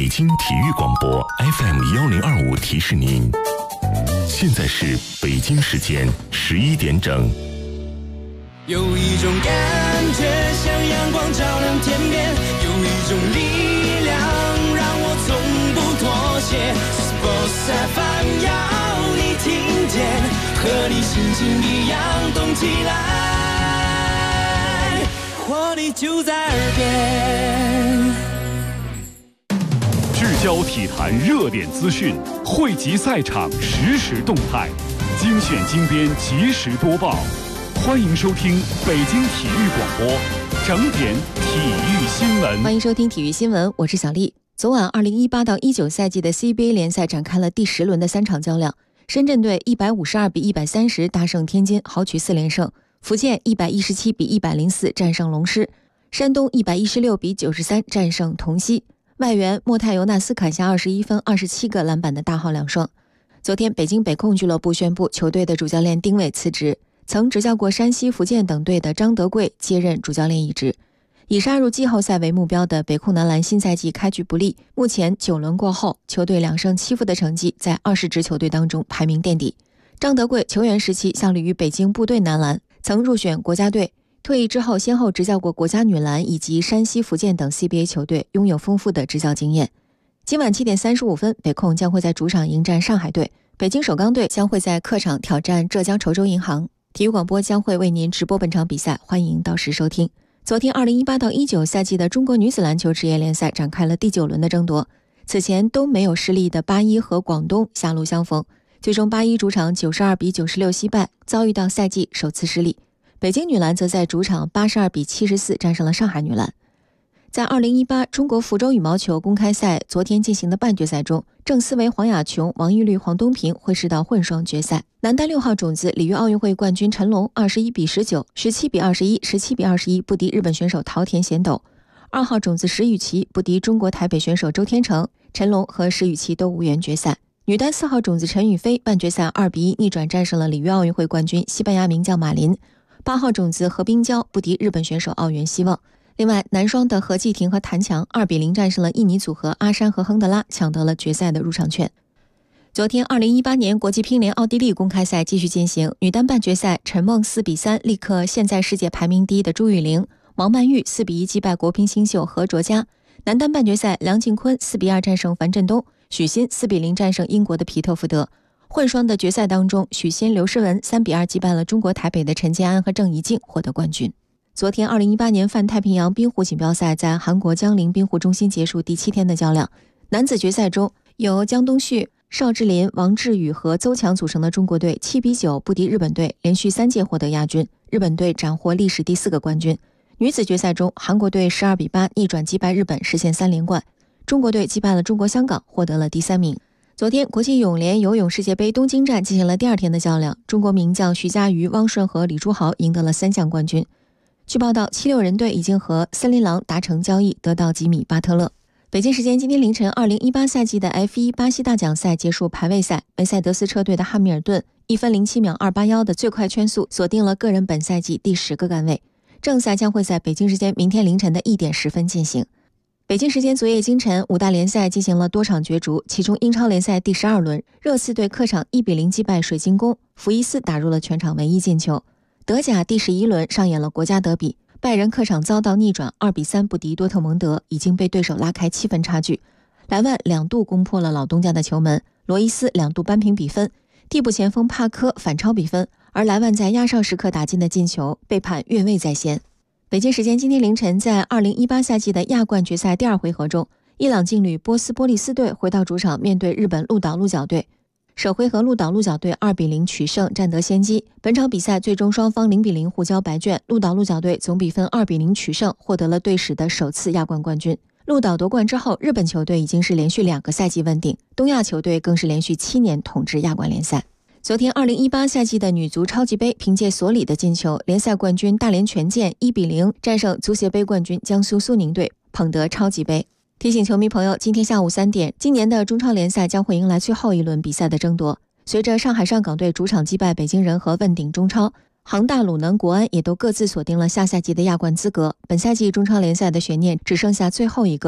京体育广播 FM1025提示您，现在是北京时间11点整。 有一种感觉像阳光照亮天边，有一种力量让我从不妥协。Sports FM 要你听见，和你心情一样动起来，活力就在耳边。 聚焦体坛热点资讯，汇集赛场实时动态，精选精编及时播报。欢迎收听北京体育广播整点体育新闻。 欢迎收听体育新闻，我是小丽。昨晚2018到19赛季的 CBA 联赛展开了第10轮的3场较量，深圳队152比130大胜天津，豪取4连胜；福建117比104战胜龙狮；山东116比93战胜同曦。外援莫泰尤纳斯砍下21分、27个篮板的大号2双。昨天，北京北控俱乐部宣布球队的主教练丁伟辞职，曾执教过山西、福建等队的张德贵接任主教练一职。以杀入季后赛为目标的北控男篮新赛季开局不利，目前9轮过后，球队2胜7负的成绩在20支球队当中排名垫底。张德贵球员时期效力于北京部队男篮，曾入选国家队，退役之后先后执教过国家女篮以及山西、福建等 CBA 球队，拥有丰富的执教经验。今晚7点35分，北控将会在主场迎战上海队，北京首钢队将会在客场挑战浙江稠州银行。体育广播将会为您直播本场比赛，欢迎到时收听。昨天2018到19赛季的中国女子篮球职业联赛展开了第9轮的争夺，此前都没有失利的八一和广东狭路相逢，最终八一主场92比96惜败，遭遇到赛季首次失利。北京女篮则在主场82比74战胜了上海女篮。在2018中国福州羽毛球公开赛昨天进行的半决赛中，郑思维、黄雅琼、王懿律、黄东萍会师到混双决赛。男单6号种子里约奥运会冠军陈龙21比19、17比21、17比21不敌日本选手桃田贤斗。2号种子石宇奇不敌中国台北选手周天成，陈龙和石宇奇都无缘决赛。女单4号种子陈雨菲半决赛2比1逆转战胜了里约奥运会冠军西班牙名将马林。8号种子何冰娇不敌日本选手奥原希望。另外，男双的何继婷和谭强2比0战胜了印尼组合阿山和亨德拉，抢得了决赛的入场券。昨天2018年国际乒联奥地利公开赛继续进行，女单半决赛陈梦4比3力克现在世界排名第一的朱雨玲，王曼玉4比1击败国乒新秀何卓佳。男单半决赛梁靖昆4比2战胜樊振东，许昕4比0战胜英国的皮特福德。混双的决赛当中，许昕、刘诗雯3比2击败了中国台北的陈建安和郑怡静，获得冠军。昨天2018年泛太平洋冰壶锦标赛在韩国江陵冰壶中心结束第7天的较量。男子决赛中，由江东旭、邵志林、王志宇和邹强组成的中国队7比9不敌日本队，连续3届获得亚军，日本队斩获历史第4个冠军。女子决赛中，韩国队12比8逆转击败日本，实现3连冠，中国队击败了中国香港，获得了第3名。昨天，国际泳联游泳世界杯东京站进行了第2天的较量，中国名将徐嘉余、汪顺和李书豪赢得了3项冠军。据报道，76人队已经和森林狼达成交易，得到吉米·巴特勒。北京时间今天凌晨，2018赛季的 F1 巴西大奖赛结束排位赛，梅赛德斯车队的汉密尔顿1分07秒281的最快圈速，锁定了个人本赛季第10个杆位。正赛将会在北京时间明天凌晨的1点10分进行。北京时间昨夜今晨，5大联赛进行了多场角逐，其中英超联赛第12轮，热刺队客场1比0击败水晶宫，福伊斯打入了全场唯一进球。德甲第11轮上演了国家德比，拜仁客场遭到逆转2比3不敌多特蒙德，已经被对手拉开7分差距。莱万2度攻破了老东家的球门，罗伊斯2度扳平比分，替补前锋帕科反超比分，而莱万在压哨时刻打进的进球被判越位在先。北京时间今天凌晨，在2018赛季的亚冠决赛第2回合中，伊朗劲旅波斯波利斯队回到主场面对日本鹿岛鹿角队。首回合鹿岛鹿角队2比0取胜，占得先机。本场比赛最终双方0比0互交白卷，鹿岛鹿角队总比分2比0取胜，获得了队史的首次亚冠冠军。鹿岛夺冠之后，日本球队已经是连续2个赛季问鼎，东亚球队更是连续7年统治亚冠联赛。昨天2018赛季的女足超级杯，凭借索里的进球，联赛冠军大连权健1比0战胜足协杯冠军江苏苏宁队，捧得超级杯。提醒球迷朋友，今天下午3点，今年的中超联赛将会迎来最后一轮比赛的争夺。随着上海上港队主场击败北京人和问鼎中超，恒大、鲁能、国安也都各自锁定了下赛季的亚冠资格。本赛季中超联赛的悬念只剩下最后一个。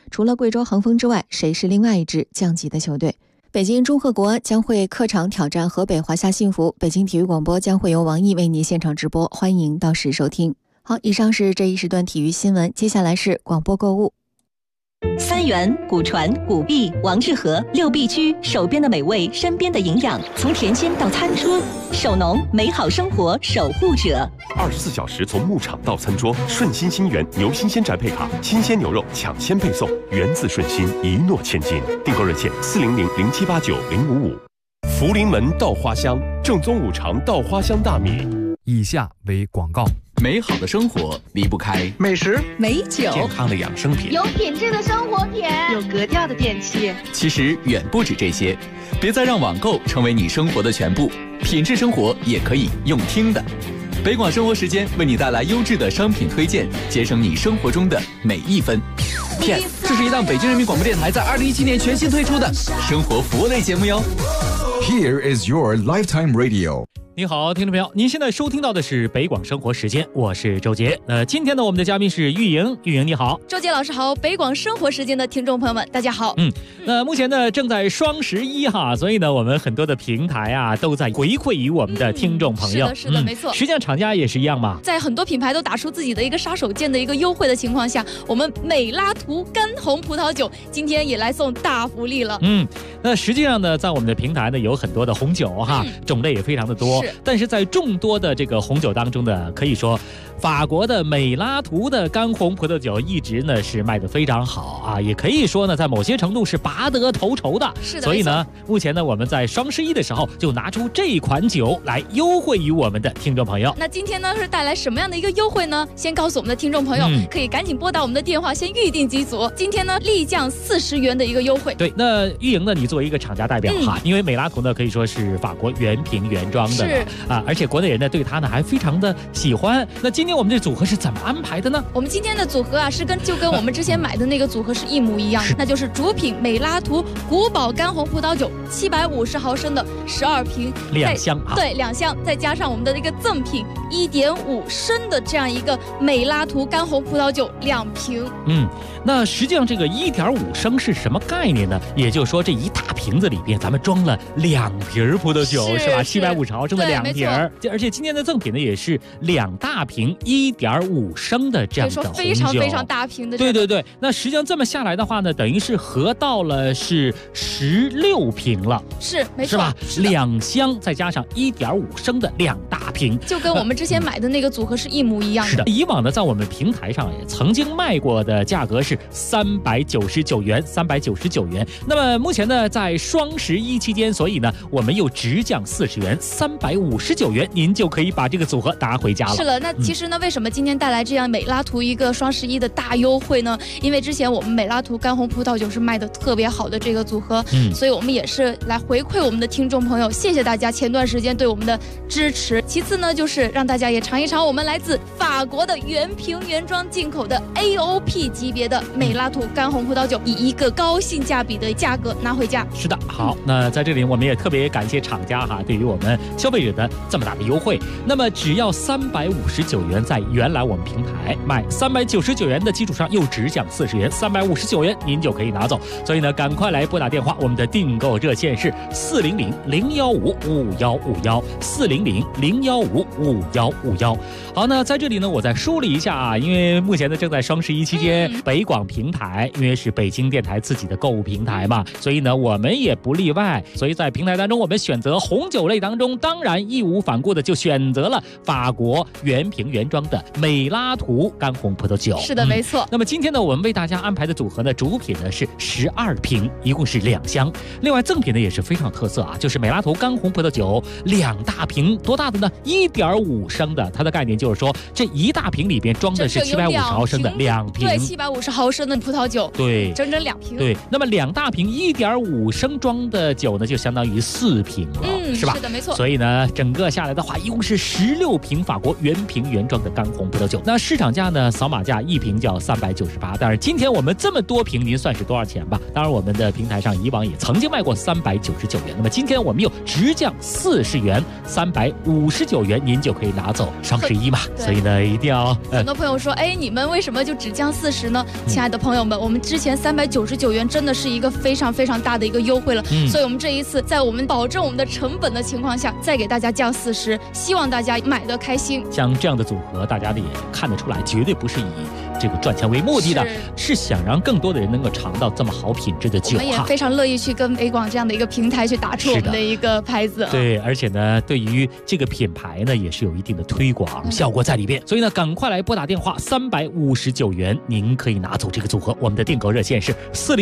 除了贵州恒丰之外，谁是另外一支降级的球队？北京中赫国将会客场挑战河北华夏幸福。北京体育广播将会由王毅为你现场直播，欢迎到时收听。好，以上是这一时段体育新闻，接下来是广播购物。 三元、古传、古币、王致和6必居，手边的美味，身边的营养，从甜心到餐桌，手农美好生活守护者。 24小时从牧场到餐桌，顺心新源牛新鲜宅配卡，新鲜牛肉抢先配送，源自顺心，一诺千金。订购热线400-0789-055。福临门稻花香，正宗五常稻花香大米。 以下为广告。 美好的生活离不开美食、 美酒、 健康的养生品， 有品质的生活品， 有格调的电器。 其实远不止这些，别再让网购成为你生活的全部，品质生活也可以用听的。北广生活时间为你带来优质的商品推荐，节省你生活中的每一分。 Yes， 这是一档北京人民广播电台在2017年全新推出的生活服务类节目哟。 Here is your lifetime radio。 你好，听众朋友，您现在收听到的是北广生活时间，我是周杰。今天呢，我们的嘉宾是玉莹，玉莹你好。 周杰老师好，北广生活时间的听众朋友们，大家好。 那目前呢正在双11哈，所以呢我们很多的平台啊都在回馈于我们的听众朋友。 是的，没错。 实际上厂家也是一样嘛， 在很多品牌都打出自己的一个杀手锏的一个优惠的情况下，我们美拉图干红葡萄酒今天也来送大福利了。 那实际上呢，在我们的平台呢有很多的红酒哈，种类也非常的多，但是在众多的这个红酒当中呢，可以说法国的美拉图的干红葡萄酒一直呢是卖得非常好啊，也可以说呢在某些程度是拔得头筹的。 是的， 所以呢目前呢我们在双11的时候就拿出这款酒来优惠于我们的听众朋友。 那今天呢是带来什么样的一个优惠呢？先告诉我们的听众朋友，可以赶紧拨打我们的电话先预定几组。今天呢立降40元的一个优惠。 对，那玉莹呢，你作为一个厂家代表哈，因为美拉图呢可以说是法国原瓶原装的啊，而且国内人呢对它呢还非常的喜欢。那今天我们这组合是怎么安排的呢？ 我们今天的组合啊就跟我们之前买的那个组合是一模一样的，那就是主品美拉图古堡干红葡萄酒750毫升的12瓶 ，2箱啊， 对，2箱，再加上我们的一个赠品1.5升的这样一个美拉图干红葡萄酒2瓶。 那实际上这个1.5升是什么概念呢？也就是说这一大瓶子里边咱们装了2瓶葡萄酒，是吧？750毫升的2瓶，而且今天的赠品呢也是2大瓶1.5升的这样的红酒， 非常非常大瓶的。 对，那实际上这么下来的话呢，等于是合到了是16瓶了， 是没错， 是吧？2箱再加上1.5升的2大瓶， 就跟我们之前买的那个组合是一模一样的。 是的，以往呢在我们平台上也曾经卖过的价格是399元，399元。那么目前呢在双11期间，所以呢我们又直降40元，359元，您就可以把这个组合拿回家了。 是了，那其实呢为什么今天带来这样美拉图一个双11的大优惠呢？因为之前我们美拉图干红葡萄酒是卖的特别好的这个组合，所以我们也是来回馈我们的听众朋友，谢谢大家前段时间对我们的支持。其次呢就是让大家也尝一尝我们来自法国的原瓶原装进口的 AOP 级别的美拉图干红葡萄酒，以一个高性价比的价格拿回家。 是的，好，那在这里我们也特别感谢厂家哈，对于我们消费者的这么大的优惠。那么只要359元，在原来我们平台卖399元的基础上又直降40元，359元您就可以拿走。所以呢赶快来拨打电话，我们的订购热线是400-015-5151，400-015-5151。好，那在这里呢我再梳理一下啊，因为目前呢正在双11期间，北广平台因为是北京电台自己的购物平台嘛，所以呢我们也不例外。所以在平台当中，我们选择红酒类当中，当然义无反顾的就选择了法国原瓶原装的美拉图干红葡萄酒。 是的，没错。 那么今天呢我们为大家安排的组合呢，主品呢是12瓶，一共是2箱。另外赠品呢也是非常有特色啊，就是美拉图干红葡萄酒2大瓶，多大的呢？1.5升的。它的概念就是说这一大瓶里边装的是750毫升的2瓶， 对，750毫升的葡萄酒， 对， 整整2瓶。 对，那么2大瓶1.5升装的酒呢，就相当于4瓶了，是吧？ 是的，没错。 所以呢，整个下来的话，一共是16瓶法国原瓶原装装的干红葡萄酒。那市场价呢，扫码价一瓶就要398。当然，今天我们这么多瓶，您算是多少钱吧？当然，我们的平台上以往也曾经卖过399元，那么今天我们又直降40元，359元，您就可以拿走双11嘛。所以呢，一定要很多朋友说，哎，你们为什么就只降40呢？亲爱的朋友们，我们之前399元真的是一个非常非常大的一个优惠了，所以我们这一次在我们保证我们的成本的情况下，再给大家降40，希望大家买得开心。 像这样的组合，大家也看得出来，绝对不是以这个赚钱为目的的，是想让更多的人能够尝到这么好品质的酒。 我们也非常乐意去跟北广这样的一个平台去打出我们的一个牌子。 对，而且呢，对于这个品牌呢，也是有一定的推广效果在里边。所以呢，赶快来拨打电话，359元，您可以拿走这个组合。我们的订购热线是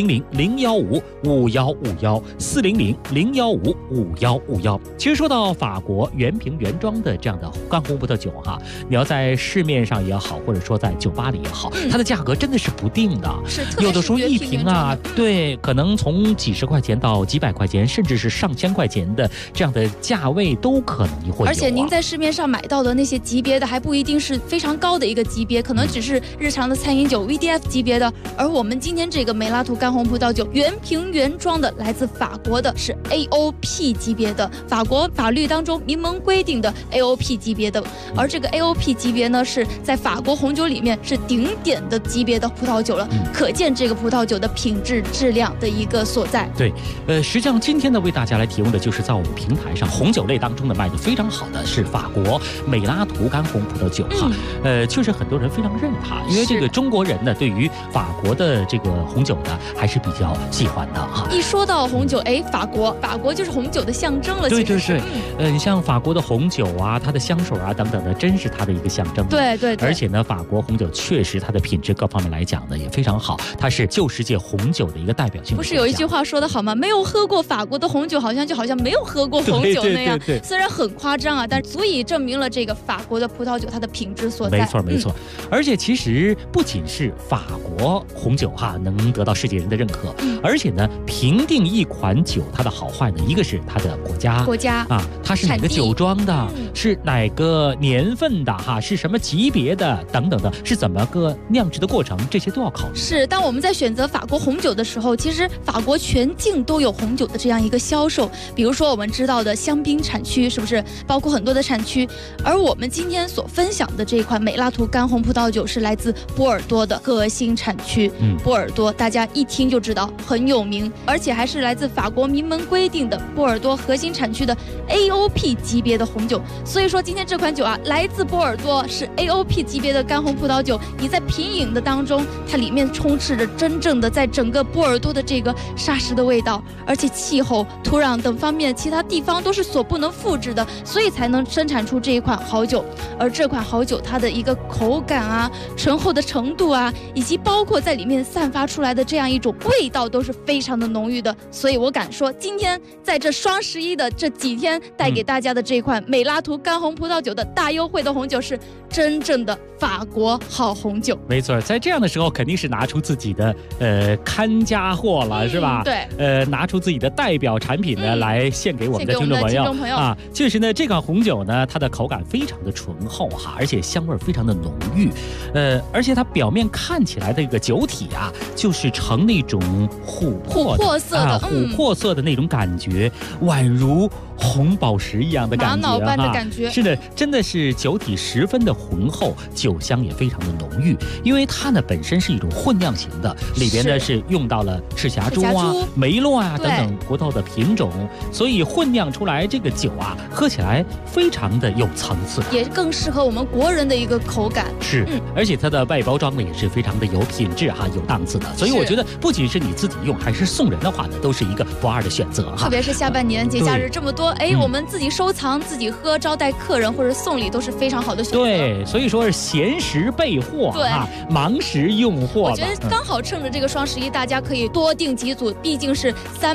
400-015-5151，400-015-5151。其实说到法国原瓶原装的这样的干红葡萄酒哈，你要在市面上也好，或者说在酒吧里也好，它的价格真的是不定的，有的时候一瓶啊，对，可能从几十块钱到几百块钱，甚至是上千块钱的这样的价位都可能会有。 而且您在市面上买到的那些级别的，还不一定是非常高的一个级别，可能只是日常的餐饮酒 VDF 级别的。而我们今天这个美拉图干红葡萄酒原瓶原装的，来自法国的，是 AOP 级别的，法国法律当中明文规定的 AOP 级别的。而这个 AOP 级别呢，是在法国红酒里面是顶点的级别的葡萄酒了，可见这个葡萄酒的品质质量的一个所在。 对，实际上今天呢，为大家来提供的就是在我们平台上红酒类当中呢卖的非常好的是法国美拉图干红葡萄酒哈。确实很多人非常认它，因为这个中国人呢对于法国的这个红酒呢还是比较喜欢的哈。 一说到红酒，哎，法国就是红酒的象征了。 对对对，你像法国的红酒啊，它的香水啊等等的，真是它的一个象征。 对对对。 而且呢，法国红酒确实它的品质各方面来讲呢也非常好，它是旧世界红酒的一个代表性。 不是有一句话说得好吗？没有喝过法国的红酒，好像没有喝过红酒那样。 对， 虽然很夸张啊，但足以证明了这个法国的葡萄酒它的品质所在。 没错。而且其实不仅是法国红酒哈能得到世界人的认可，而且呢，评定一款酒它的好坏呢，一个是它的国家啊，它是哪个酒庄的，是哪个年份的哈，是什么级别的等等的，是怎么个酿制的过程，这些都要考虑。 是，当我们在选择法国红酒的时候，其实法国全境都有红酒的这样一个销售。比如说我们知道的香槟产区，是不是包括很多的产区？而我们今天所分享的这款美拉图干红葡萄酒是来自波尔多的核心产区。波尔多大家一听就知道很有名，而且还是来自法国明文规定的波尔多核心产区的 AOP 级别的红酒。所以说今天这款酒啊，来自波尔多，是 AOP 级别的干红葡萄酒。你在品饮的当中，它里面充斥着真正的在整个波尔多的这个沙石的味道，而且气候、土壤等方面其他地方都是所不能复制的，所以才能生产出这一款好酒。而这款好酒它的一个口感啊、醇厚的程度啊，以及包括在里面散发出来的这样一种味道都是非常的浓郁的。所以我敢说，今天在这双11的这几天带给大家的这款美拉图干红葡萄酒的大优惠的红酒是真正的法国好红酒。 没错，在这样的时候肯定是拿出自己的看家货了，是吧？ 对， 拿出自己的代表产品呢来献给我们的听众朋友啊。确实呢，这款红酒呢，它的口感非常的醇厚哈，而且香味非常的浓郁，而且它表面看起来的一个酒体啊，就是呈那种琥珀色的那种感觉，宛如红宝石一样的感觉， 玛瑙般的感觉。 是的，真的是酒体十分的浑厚，酒香也非常的浓郁。因为它呢本身是一种混酿型的，里边呢是用到了赤霞珠啊、梅洛啊等等葡萄的品种，所以混酿出来这个酒啊，喝起来非常的有层次， 也更适合我们国人的一个口感。 是，而且它的外包装呢也是非常的有品质哈、有档次的。所以我觉得，不仅是你自己用，还是送人的话呢，都是一个不二的选择哈。 特别是下半年节假日这么多，我们自己收藏、自己喝、招待客人或者送礼都是非常好的选择。 对，所以说是闲时备货啊，忙时用货。 我觉得刚好趁着这个双11，大家可以多订几组，毕竟是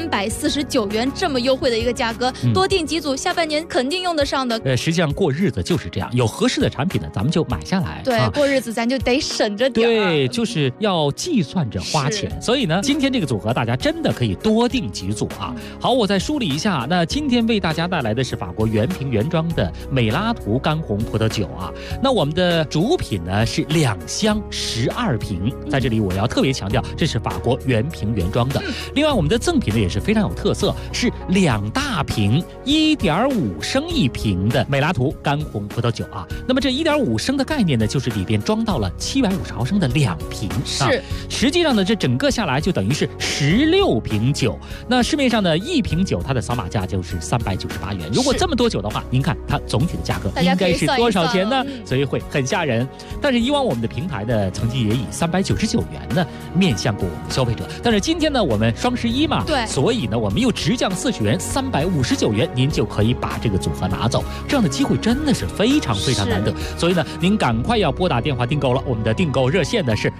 349元这么优惠的一个价格，多订几组，下半年肯定用得上的。 实际上过日子就是这样，有合适的产品呢，咱们就买下来。 对，过日子咱就得省着点。 对，就是要计算着花钱。所以呢，今天这个组合大家真的可以多订几组啊。好，我再梳理一下，那今天为大家大家带来的是法国原瓶原装的美拉图干红葡萄酒啊。那我们的主品呢是2箱12瓶，在这里我要特别强调，这是法国原瓶原装的。另外我们的赠品呢也是非常有特色，是2大瓶1.5升1瓶的美拉图干红葡萄酒啊。那么这1.5升的概念呢，就是里边装到了750毫升的2瓶啊。实际上呢，这整个下来就等于是16瓶酒。那市面上的1瓶酒，它的扫码价就是398元。如果这么多酒的话，您看它总体的价格应该是多少钱呢？所以会很吓人。但是以往我们的平台呢，曾经也以399元呢面向过我们消费者。但是今天呢，我们双11嘛，对，所以呢，我们又直降40元，359元，您就可以把这个组合拿走。这样的机会真的是非常非常难得。所以呢，您赶快要拨打电话订购了。我们的订购热线呢是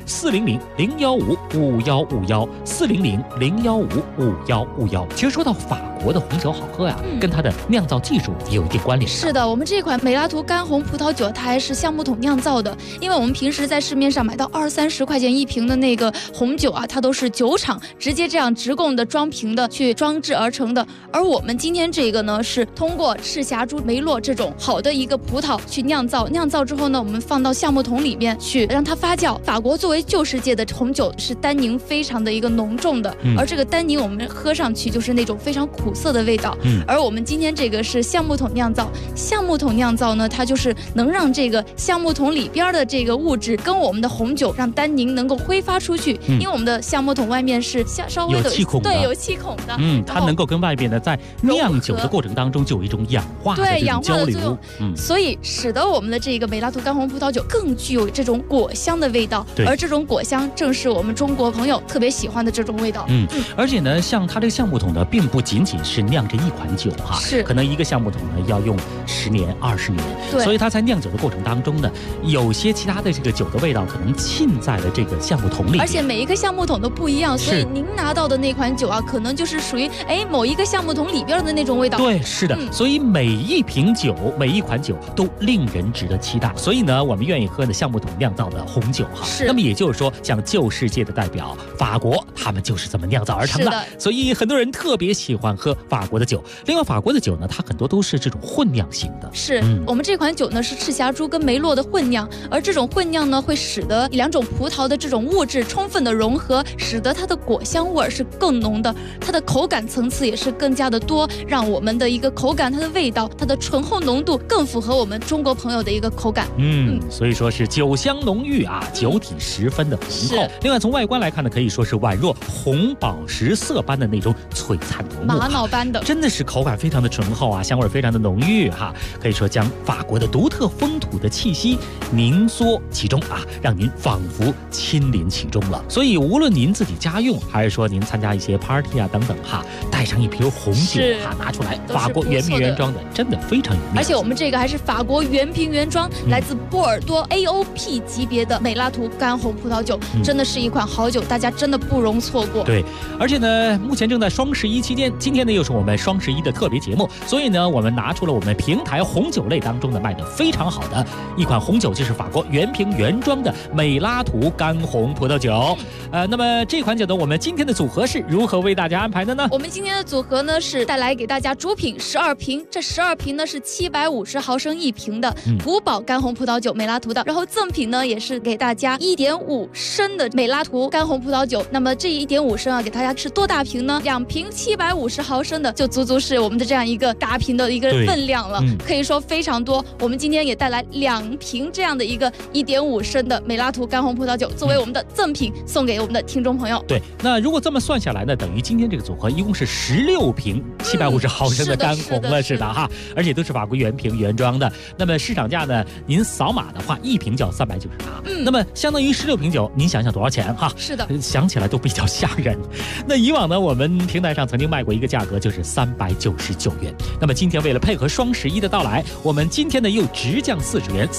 400-015-5151，400-015-5151。其实说到法国的红酒好喝呀，跟它的酿造技术也有一定关联。 是的，我们这款美拉图干红葡萄酒，它还是橡木桶酿造的。因为我们平时在市面上买到20-30块钱1瓶的那个红酒啊，它都是酒厂直接这样直供的装瓶的去装制而成的。而我们今天这个呢，是通过赤霞珠、梅洛这种好的一个葡萄去酿造，酿造之后呢，我们放到橡木桶里面去让它发酵。法国作为旧世界的红酒，是单宁非常的一个浓重的，而这个单宁我们喝上去就是那种非常苦涩的味道。而我们今天这个是橡木桶酿造，橡木桶酿造呢，它就是能让这个橡木桶里边的这个物质跟我们的红酒让单宁能够挥发出去。因为我们的橡木桶外面是稍微的有气孔的， 对，有气孔的， 它能够跟外边的在酿酒的过程当中就有一种氧化的这种交流， 所以使得我们的这个美拉图干红葡萄酒更具有这种果香的味道。而这种果香正是我们中国朋友特别喜欢的这种味道。 而且呢，像它这个橡木桶呢，并不仅仅是酿这一款酒哈，可能一个橡木桶呢要用10年、20年，所以它在酿酒的过程当中呢，有些其他的这个酒的味道可能浸在了这个橡木桶里， 而且每一个橡木桶都不一样，所以您拿到的那款酒啊，可能就是属于某一个橡木桶里边的那种味道。 对，是的，所以每一瓶酒、每一款酒都令人值得期待。所以呢，我们愿意喝的橡木桶酿造的红酒哈，那么也就是说，像旧世界的代表法国，他们就是这么酿造而成的。所以很多人特别喜欢喝法国的酒。另外，法国的酒呢，它很多都是这种混酿型的。 我们这款酒呢是赤霞珠跟梅洛的混酿，而这种混酿呢会使得2种葡萄的这种物质充分的融合，使得它的果香味是更浓的，它的口感层次也是更加的多，让我们的一个口感、它的味道、它的醇厚浓度更符合我们中国朋友的一个口感。 所以说是酒香浓郁啊，酒体十分的浑厚。另外从外观来看呢，可以说是宛若红宝石色般的那种璀璨夺目， 玛瑙般的， 真的是口感非常的醇厚啊，香味非常的浓郁哈，可以说将法国的独特风土的气息凝缩其中啊，让您仿佛亲临其中了。所以无论您自己家用，还是说您参加一些 party 啊等等哈，带上一瓶红酒哈拿出来，法国原瓶原装的，真的非常有面子。 而且我们这个还是法国原瓶原装，来自波尔多 AOP 级别的美拉图干红葡萄酒，真的是一款好酒，大家真的不容错过。 对，而且呢，目前正在双11期间，今天呢又是我们双11的特别节目，所以呢，我们拿出了我们平台红酒类当中的卖的非常好的一款红酒，就是法国原瓶原装的美拉图干红葡萄酒。那么这款酒呢，我们今天的组合是如何为大家安排的呢？ 我们今天的组合呢是带来给大家主品12瓶，这12瓶呢是750毫升1瓶的古堡干红葡萄酒美拉图的，然后赠品呢也是给大家1.5升的美拉图干红葡萄酒。那么这1.5升啊，给大家是多大瓶呢？2瓶750毫升的，就足足是我们的这样一个大瓶的一个分量了，可以说非常多。我们今天也带来2瓶这样的一个1.5升的美拉图干红葡萄酒，作为我们的赠品送给我们的听众朋友。 对，那如果这么算下来呢，等于今天这个组合一共是16瓶750毫升的干红了，是的哈，而且都是法国原瓶原装的。那么市场价呢，您扫码的话，1瓶就要398，那么相当于16瓶酒，您想想多少钱哈？ 是的， 想起来都比较吓人。那以往呢，我们平台上曾经卖过一个价格，就是399元。那么今天为了配合双11的到来，我们今天呢又直降40元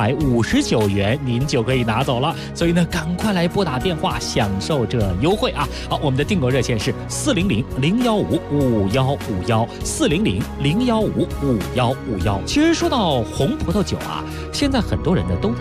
，359元，您就可以拿走了。所以呢，赶快来拨打电话享受这优惠啊！好，我们的订购热线是400-015-5151，400-015-5151。其实说到红葡萄酒啊，现在很多人呢都在喝。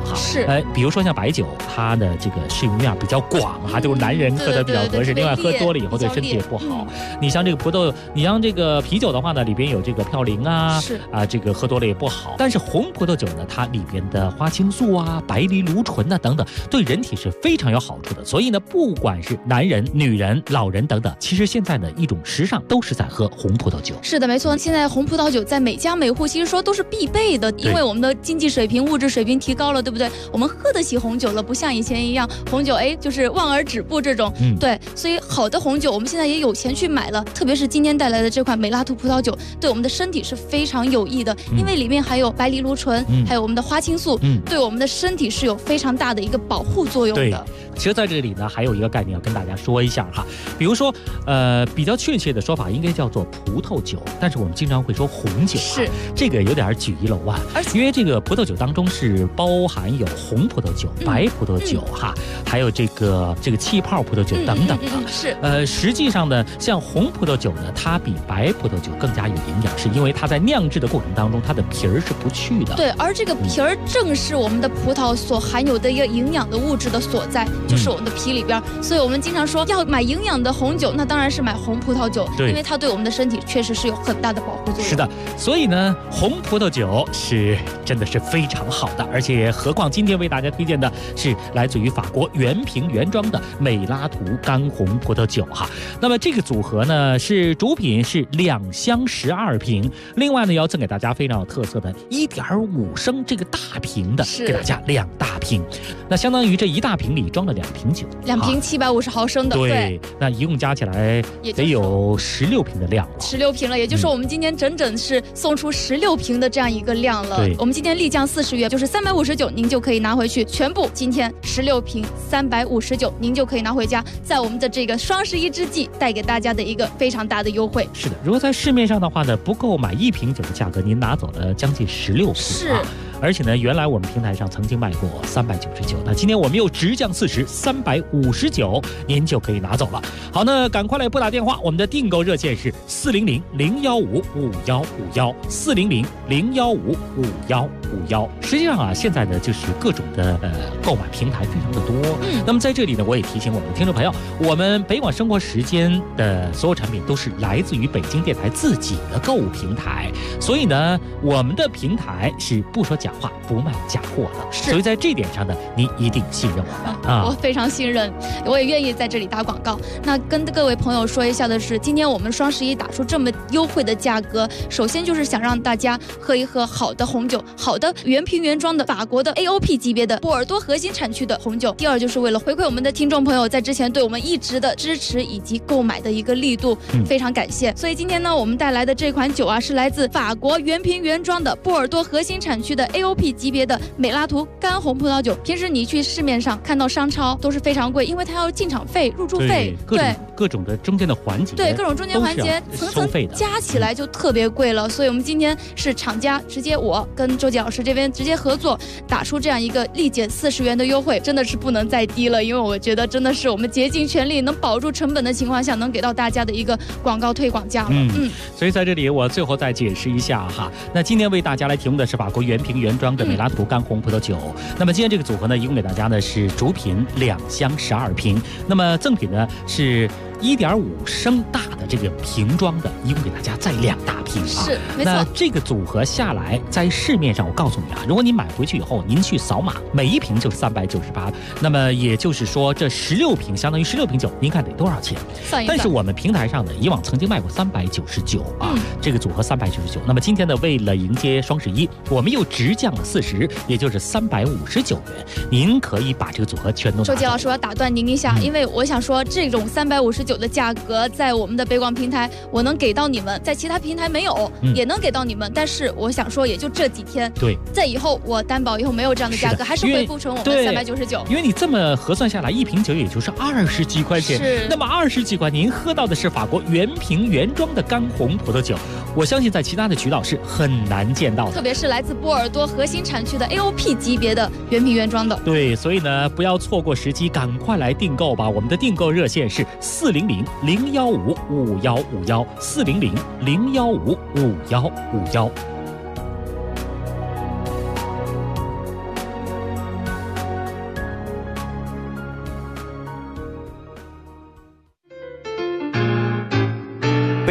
哈。 是， 比如说像白酒，它的这个适用面比较广哈，就是男人喝的比较合适。另外喝多了以后对身体也不好。你像这个你像这个啤酒的话呢，里边有这个嘌呤啊，这个喝多了也不好。但是红葡萄酒呢，它里边的花青素啊、白藜芦醇啊等等，对人体是非常有好处的。所以呢，不管是男人、女人、老人等等，其实现在的一种时尚都是在喝红葡萄酒。 是的，没错。现在红葡萄酒在每家每户其实说都是必备的，因为我们的经济水平、物质水平提高了，对不对？我们喝得起红酒了，不像以前一样，红酒就是望而止步这种。对，所以好的红酒我们现在也有钱去买了，特别是今天带来的这款美拉图葡萄酒，对我们的身体是非常有益的，因为里面还有白藜芦醇，还有我们的花青素，对我们的身体是有非常大的一个保护作用的。 其实在这里呢，还有一个概念要跟大家说一下哈，比如说，比较确切的说法应该叫做葡萄酒，但是我们经常会说红酒， 是这个有点举一楼啊，因为这个葡萄酒当中是包含有红葡萄酒、白葡萄酒哈，还有这个气泡葡萄酒等等的。 是， 实际上呢，像红葡萄酒呢，它比白葡萄酒更加有营养，是因为它在酿制的过程当中，它的皮儿是不去的。 对，而这个皮儿正是我们的葡萄所含有的一个营养的物质的所在。就是我们的皮里边，所以我们经常说要买营养的红酒，那当然是买红葡萄酒，因为它对我们的身体确实是有很大的保护作用。 是的，所以呢，红葡萄酒是真的是非常好的，而且何况今天为大家推荐的是来自于法国原瓶原装的美拉图干红葡萄酒哈。那么这个组合呢，是主品是2箱12瓶，另外呢要赠给大家非常有特色的1.5升这个大瓶的，给大家2大瓶，那相当于这1大瓶里装了2瓶酒 ，2瓶750毫升的， 对，那一共加起来得有16瓶的量了 ，16瓶了，也就是说我们今天整整是送出16瓶的这样一个量了。我们今天立降40元，就是359，您就可以拿回去，全部今天16瓶359，您就可以拿回家，在我们的这个双11之际带给大家的一个非常大的优惠。 是的，如果在市面上的话呢，不够买1瓶酒的价格，您拿走了将近16瓶， 是。 而且呢，原来我们平台上曾经卖过399，那今天我们又直降40， 359，您就可以拿走了。好，那赶快来拨打电话，我们的订购热线是400-015-5151，400-015-5151。实际上啊，现在呢就是各种的购买平台非常的多。那么在这里呢，我也提醒我们的听众朋友，我们北广生活时间的所有产品都是来自于北京电台自己的购物平台，所以呢，我们的平台是不说假话、不卖假货的。所以在这点上呢，您一定信任我们啊！ 我非常信任，我也愿意在这里打广告。那跟各位朋友说一下的是，今天我们双11打出这么优惠的价格，首先就是想让大家喝一喝好的红酒，好的原瓶原装的法国的 AOP 级别的波尔多核心产区的红酒。第二就是为了回馈我们的听众朋友在之前对我们一直的支持以及购买的一个力度，非常感谢。所以今天呢，我们带来的这款酒啊，是来自法国原瓶原装的波尔多核心产区的 AOP 级别的美拉图干红葡萄酒。平时你去市面上看到商超都是非常贵，因为它要进场费、入驻费， 各种的中间的环节， 对各种中间环节层层加起来就特别贵了。所以我们今天是厂家直接我跟周杰老师这边直接合作，打出这样一个立减40元的优惠，真的是不能再低了。因为我觉得真的是我们竭尽全力能保住成本的情况下，能给到大家的一个广告推广价了。 所以在这里我最后再解释一下哈，那今天为大家来提供的是法国原瓶原装的美拉图干红葡萄酒。那么今天这个组合呢，一共给大家呢是主品2箱12瓶，那么赠品呢是1.5升大的这个瓶装的，一共给大家再2大瓶啊。 是，没错。 那这个组合下来，在市面上我告诉你啊，如果你买回去以后，您去扫码，每一瓶就是398，那么也就是说这16瓶相当于16瓶酒，您看得多少钱？ 算一算。 但是我们平台上呢，以往曾经卖过399啊，这个组合399。那么今天呢，为了迎接双11，我们又直降了40，也就是359元，您可以把这个组合全都拿走。 周杰老师，我要打断您一下，因为我想说这种359的价格在我们的北广平台我能给到你们，在其他平台没有，也能给到你们，但是我想说也就这几天， 对， 在以后我担保以后没有这样的价格，还是恢复成我们399。 因为你这么核算下来，一瓶酒也就是20几块钱， 是， 那么20几块您喝到的是法国原瓶原装的干红葡萄酒，我相信在其他的渠道是很难见到的， 特别是来自波尔多核心产区的 AOP 级别的原瓶原装的。 对，所以呢，不要错过时机，赶快来订购吧。我们的订购热线是400-015-5151，400-015-5151。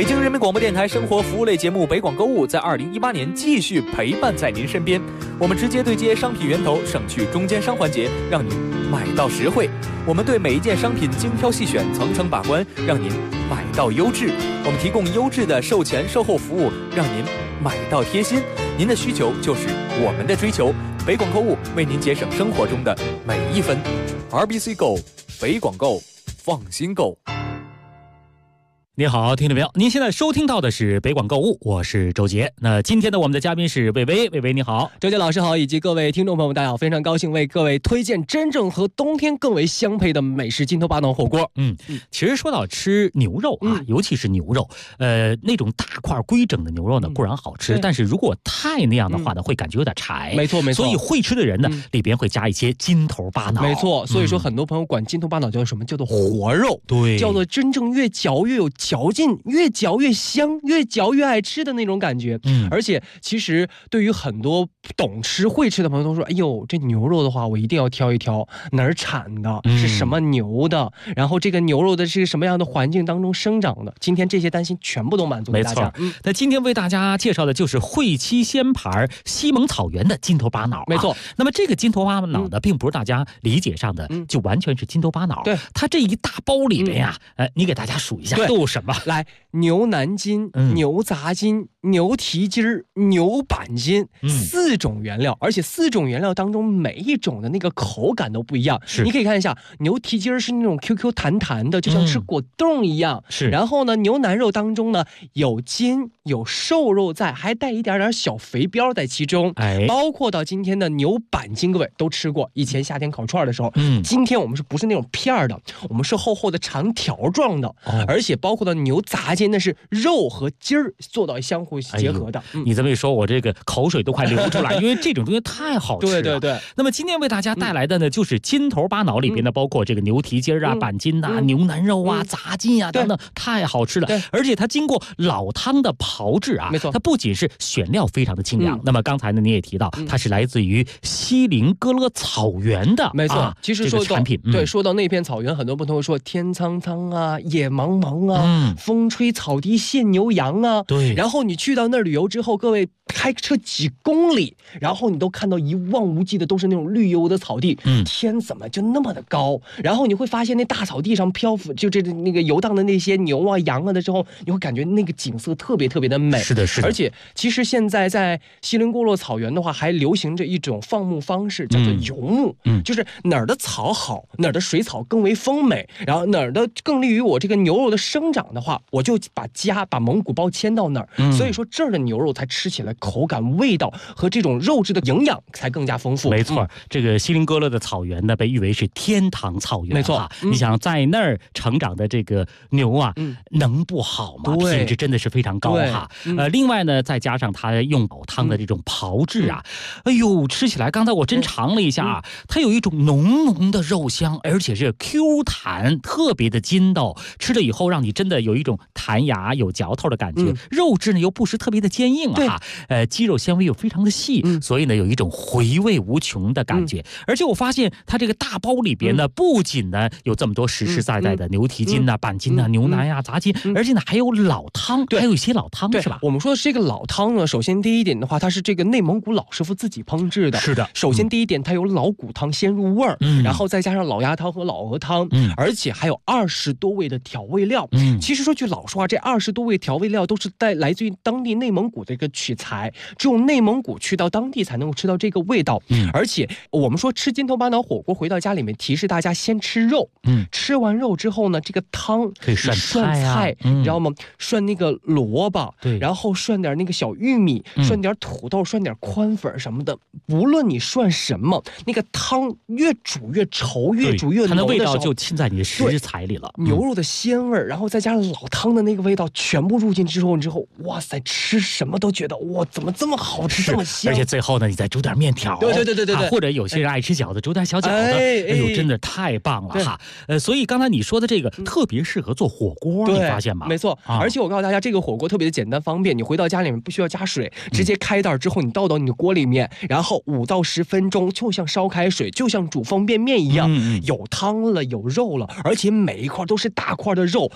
北京人民广播电台生活服务类节目北广购物在2018年继续陪伴在您身边。我们直接对接商品源头，省去中间商环节，让您买到实惠。我们对每一件商品精挑细选，层层把关，让您买到优质。我们提供优质的售前售后服务，让您买到贴心。您的需求就是我们的追求。北广购物为您节省生活中的每一分。RBC Go， 北广购，放心购。 你好，听众朋友，您现在收听到的是北广购物，我是周杰。那今天的我们的嘉宾是魏巍，魏巍你好。 周杰老师好，以及各位听众朋友们大家好，非常高兴为各位推荐真正和冬天更为相配的美食金头巴脑火锅。 其实说到吃牛肉啊，尤其是牛肉，那种大块规整的牛肉呢固然好吃，但是如果太那样的话呢，会感觉有点柴。 没错没错。 所以会吃的人呢，里边会加一些金头巴脑。 没错，所以说很多朋友管金头巴脑叫什么？叫做活肉。 对， 叫做真正越嚼越有嚼劲，越嚼越香，越嚼越爱吃的那种感觉。而且其实对于很多懂吃会吃的朋友都说，哎呦，这牛肉的话我一定要挑一挑哪儿产的，是什么牛的，然后这个牛肉的是什么样的环境当中生长的。今天这些担心全部都满足给大家。 那今天为大家介绍的就是汇七鲜盘西蒙草原的金头巴脑。 没错。 那么这个金头巴脑呢，并不是大家理解上的就完全是金头巴脑。 对， 它这一大包里边呀，你给大家数一下都有什么？ 来，牛腩筋、牛杂筋、牛蹄筋儿、牛板筋，4种原料，而且4种原料当中每一种的那个口感都不一样。你可以看一下，牛蹄筋儿是那种 QQ 弹弹的，就像吃果冻一样。 是。 然后呢，牛腩肉当中呢有筋有瘦肉在，还带一点点小肥膘在其中。包括到今天的牛板筋，各位都吃过，以前夏天烤串的时候。今天我们不是那种片的，我们是厚厚的长条状的，而且包括到牛杂筋，那是肉和筋儿做到相互结合的。 你这么一说，我这个口水都快流出来，因为这种东西太好吃了。 对对对。 那么今天为大家带来的呢，就是金头巴脑里边呢，包括这个牛蹄筋啊、板筋啊、牛腩肉啊、杂筋啊等等，太好吃了。而且它经过老汤的炮制啊， 没错， 它不仅是选料非常的清凉。那么刚才呢，你也提到，它是来自于锡林哥勒草原的， 没错。其实说到产品， 对，说到那片草原，很多朋友说天苍苍啊，野茫茫啊，风吹草低见牛羊啊。 对。 然后你去到那儿旅游之后，各位开车几公里，然后你都看到一望无际的都是那种绿油的草地。天怎么就那么的高？然后你会发现那大草地上漂浮，就那个游荡的那些牛啊羊啊的时候，你会感觉那个景色特别特别的美。 是的，是的。 而且其实现在在锡林郭勒草原的话，还流行着一种放牧方式，叫做游牧。就是哪儿的草好，哪儿的水草更为丰美，然后哪儿的更利于我这个牛肉的生长的话，我就把蒙古包迁到那儿。所以说这儿的牛肉才吃起来口感、味道和这种肉质的营养才更加丰富。 没错，这个锡林哥勒的草原呢，被誉为是天堂草原。 没错， 你想在那儿成长的这个牛啊，能不好吗？品质真的是非常高哈。另外呢，再加上它用老汤的这种炮制啊，哎呦，吃起来刚才我真尝了一下啊，它有一种浓浓的肉香，而且是 Q 弹，特别的筋道，吃了以后让你真的有一种弹牙有嚼头的感觉。肉质呢又不是特别的坚硬啊，肌肉纤维又非常的细，所以呢有一种回味无穷的感觉。而且我发现它这个大包里边呢，不仅呢有这么多实实在在的牛蹄筋啊、板筋啊、牛腩呀、杂筋，而且呢还有老汤，还有一些老汤，是吧？ 我们说的这个老汤呢，首先第一点的话，它是这个内蒙古老师傅自己烹制的。 是的。 首先第一点，它有老骨汤先入味儿，然后再加上老鸭汤和老鹅汤，而且还有20多味的调味料。其实说句老实话，这20多味调味料都是来自于当地内蒙古的一个取材，只有内蒙古去到当地才能够吃到这个味道。而且我们说吃金头巴脑火锅，回到家里面提示大家先吃肉，吃完肉之后呢，这个汤可以涮菜， 你知道吗？涮那个萝卜， 对， 然后涮点那个小玉米，涮点土豆，涮点宽粉什么的。不论你涮什么，那个汤越煮越稠，越煮越浓的时候， 它的味道就浸在你的食材里了。 牛肉的鲜味，然后再加上老汤的那个味道，全部入进之后，哇塞，吃什么都觉得哇，怎么这么好吃，这么香。 而且最后呢，你再煮点面条， 对， 或者有些人爱吃饺子，煮点小饺子，哎呦，真的太棒了哈。所以刚才你说的这个特别适合做火锅，你发现吗？ 没错，而且我告诉大家，这个火锅特别的简单方便，你回到家里面不需要加水，直接开袋之后你倒到你的锅里面，然后5到10分钟，就像烧开水，就像煮方便面一样，有汤了，有肉了，而且每一块都是大块的肉，而且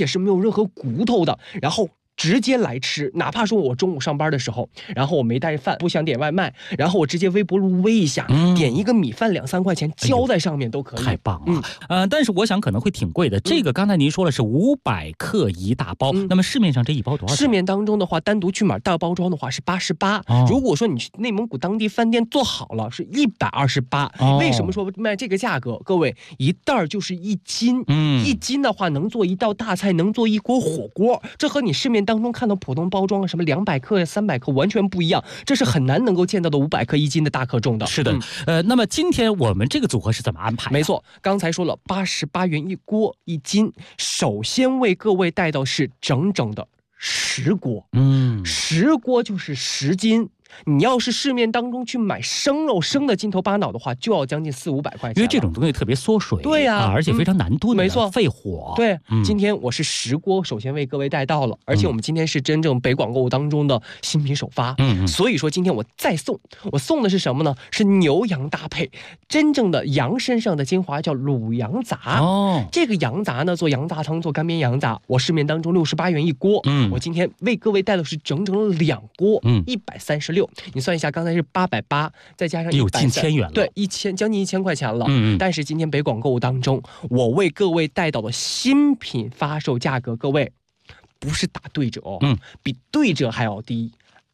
且是没有任何骨头的，然后直接来吃，哪怕说我中午上班的时候，然后我没带饭，不想点外卖，然后我直接微波炉煨一下，点一个米饭2-3块钱浇在上面都可以。 太棒了。但是我想可能会挺贵的。这个刚才您说了是500克一大包，那么市面上这一包多少钱？ 市面当中的话，单独去买大包装的话是88，如果说你去内蒙古当地饭店做好了是128。为什么说卖这个价格？各位，一袋就是1斤，1斤的话能做一道大菜，能做一锅火锅，这和你市面当中看到普通包装什么200克、300克完全不一样，这是很难能够见到的500克1斤的大克重的。 是的，那么今天我们这个组合是怎么安排？ 没错，刚才说了88元一锅1斤，首先为各位带到是整整的10锅，10锅就是10斤。你要是市面当中去买生肉生的筋头巴脑的话，就要将近400-500块钱， 因为这种东西特别缩水， 对呀， 而且非常难炖， 没错， 费火。 对，今天我是10锅，首先为各位带到了，而且我们今天是真正北广购物当中的新品首发，所以说今天我再送，我送的是什么呢？是牛羊搭配，真正的羊身上的精华叫卤羊杂。这个羊杂呢，做羊杂汤，做干煸羊杂，我市面当中68元一锅，我今天为各位带的是整整2锅，136。你算一下，刚才是880，再加上130， 有近1000元了， 对，将近1000块钱了。但是今天北广购物当中，我为各位带到的新品发售价格，各位不是打对折比对折还要低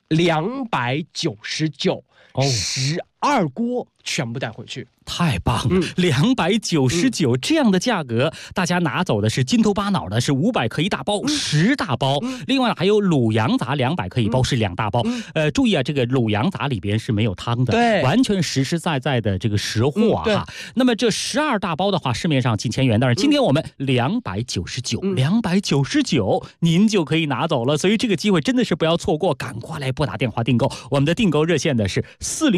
，299，12锅全部带回去。 太棒了，299这样的价格，大家拿走的是筋头巴脑的是500克一大包，10大包，另外还有卤羊杂200克一包是2大包。注意啊，这个卤羊杂里边是没有汤的， 对， 完全实实在在的这个实货啊。那么这12大包的话，市面上近1000元，但是今天我们299，您就可以拿走了。所以这个机会真的是不要错过，赶快来拨打电话订购。我们的订购热线的是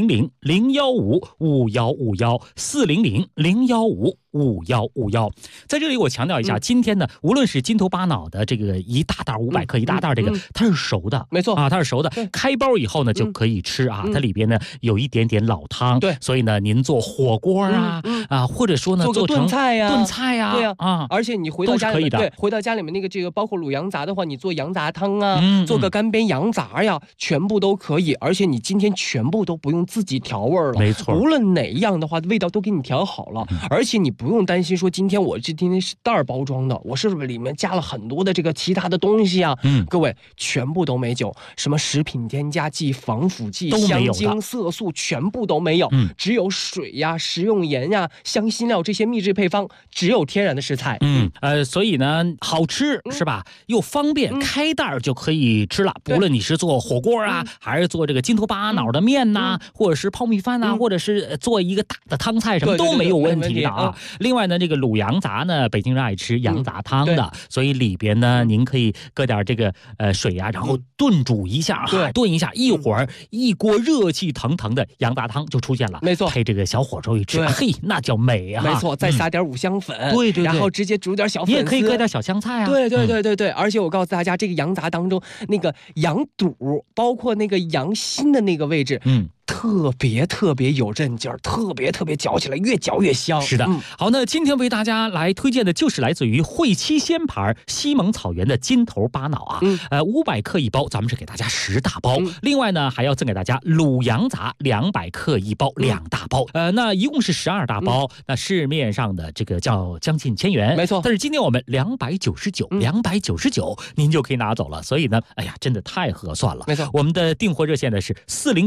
400-015-5151，400-015-5151。在这里我强调一下，今天呢，无论是筋头巴脑的这个一大袋500克一大袋，这个它是熟的， 没错啊，它是熟的，开包以后呢就可以吃啊。它里边呢有一点点老汤， 对， 所以呢您做火锅啊或者说呢做成炖菜呀， 对呀而且你回到家里面，对，回到家里面那个这个包括卤羊杂的话，你做羊杂汤啊，做个干煸羊杂呀，全部都可以。而且你今天全部都不用自己调味了， 没错， 无论哪一样的话，味道都给你调好了，而且你不用担心说今天是袋包装的，我是不是里面加了很多的这个其他的东西啊？各位全部都没有，什么食品添加剂、防腐剂、香精、色素全部都没有，只有水呀、食用盐呀、香辛料这些秘制配方，只有天然的食材。 所以呢好吃是吧？又方便，开袋就可以吃了。不论你是做火锅啊，还是做这个筋头巴脑的面呐，或者是泡米饭呐，或者是做一个大的汤菜，什么都没有问题的啊。另外呢，这个卤羊杂呢，北京人爱吃羊杂汤的，所以里边呢，您可以搁点这个水啊，然后炖煮一下炖一下，一会儿一锅热气腾腾的羊杂汤就出现了， 没错， 配这个小火粥一吃，嘿，那叫美啊！ 没错，再撒点五香粉， 对， 然后直接煮点小粉丝， 你也可以搁点小香菜啊。 对，而且我告诉大家，这个羊杂当中那个羊肚，包括那个羊心的那个位置，特别有韧劲儿，特别嚼起来越嚼越香。 是的，好，那今天为大家来推荐的就是来自于汇七鲜牌西蒙草原的筋头巴脑啊，500克一包，咱们是给大家10大包，另外呢还要赠给大家卤羊杂200克一包2大包，那一共是12大包，那市面上的这个叫将近1000元， 没错， 但是今天我们299，您就可以拿走了，所以呢，哎呀，真的太合算了， 没错， 我们的订货热线的是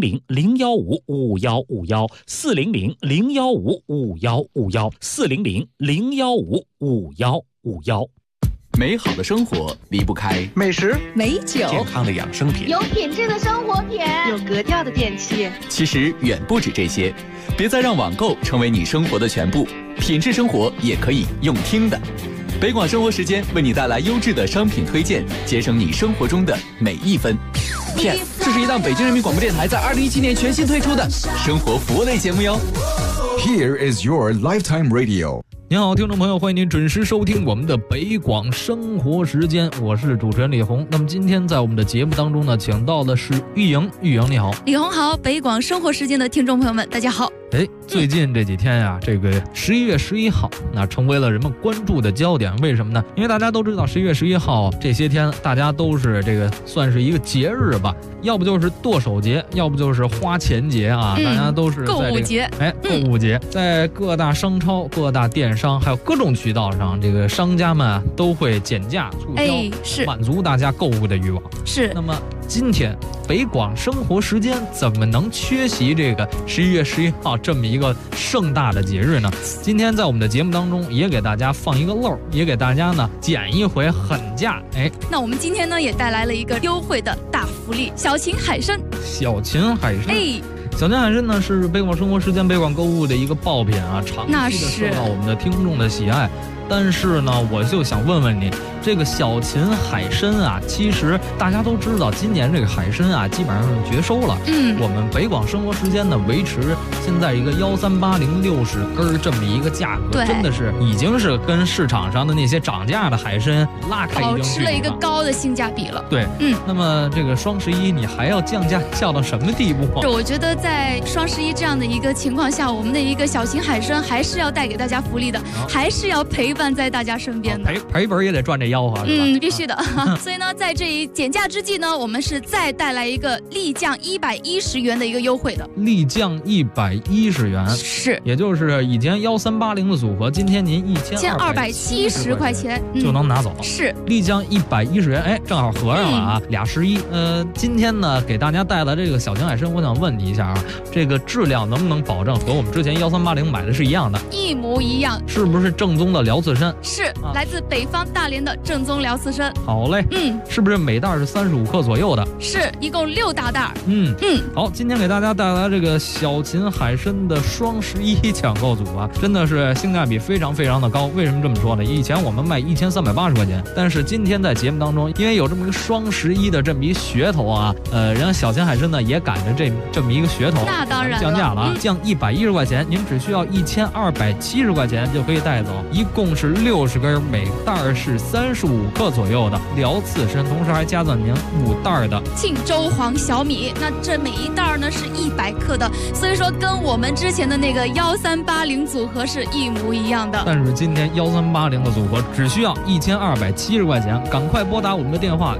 400-015-5151，400-015-5151，400-015-5151。 美好的生活离不开美食、 美酒、 健康的养生品， 有品质的生活品， 有格调的电器。 其实远不止这些，别再让网购成为你生活的全部，品质生活也可以用听的。北广生活时间为你带来优质的商品推荐，节省你生活中的每一分。 PS， 这是一档北京人民广播电台在2017年全新推出的生活服务类节目哟。 Here is your lifetime radio。 您好，听众朋友，欢迎您准时收听我们的北广生活时间，我是主持人李红。那么今天在我们的节目当中呢，请到的是玉莹，玉莹你好。 李红好，北广生活时间的听众朋友们，大家好。 最近这几天呀，这个11月11号，那成为了人们关注的焦点。为什么呢？因为大家都知道11月11号这些天，大家都是这个算是一个节日吧，要不就是剁手节，要不就是花钱节啊，大家都是在购物节， 购物节，在各大商超、各大电商还有各种渠道上，这个商家们都会减价促销， 是满足大家购物的欲望。 是。 那么今天北广生活时间怎么能缺席这个11月11号这么一个盛大的节日呢？今天在我们的节目当中也给大家放一个漏，也给大家呢减一回狠价。 那我们今天呢也带来了一个优惠的大福利，小秦海参。 小秦海参，小秦海参呢是北广生活时间、北广购物的一个爆品啊，长期的受到我们的听众的喜爱。但是呢，我就想问问你，这个小秦海参啊，其实大家都知道，今年这个海参啊，基本上是绝收了。我们北广生活时间呢，维持现在一个138060根这么一个价格，真的是已经是跟市场上的那些涨价的海参拉开一定距离了，保持了一个高的性价比了。 对，那么这个双11你还要降价降到什么地步？ 我觉得在双11这样的一个情况下，我们的一个小秦海参还是要带给大家福利的，还是要陪伴在大家身边的， 赔本也得赚这吆喝，是吧？ 必须的。所以呢，在这一减价之际呢，我们是再带来一个立降110元的一个优惠的， 立降110元， 是， 也就是以前1380的组合，今天您 1270块钱就能拿走， 是立降110元，正好合上了啊，俩11。今天呢，给大家带来这个小秦海参，我想问你一下啊，这个质量能不能保证和我们之前1380买的是一样的？ 一模一样， 是不是正宗的辽刺参？ 是，来自北方大连的正宗辽刺参。 好嘞，是不是每袋是35克左右的？ 是，一共6大袋。 好，今天给大家带来这个小秦海参的双11抢购组啊，真的是性价比非常非常的高。为什么这么说呢？以前我们卖1380块钱，但是今天在节目当中，因为有这么一个双11的这么一噱头啊，人家小秦海参呢也赶着这么一个噱头， 那当然降价了啊，降110块钱，您只需要1270块钱就可以带走，一共是60根，每袋是35克左右的辽刺参，同时还加赠您5袋的庆州黄小米。那这每一袋呢是100克的，所以说跟我们之前的那个1380组合是一模一样的。 但是今天1380的组合只需要1270块钱，赶快拨打我们的电话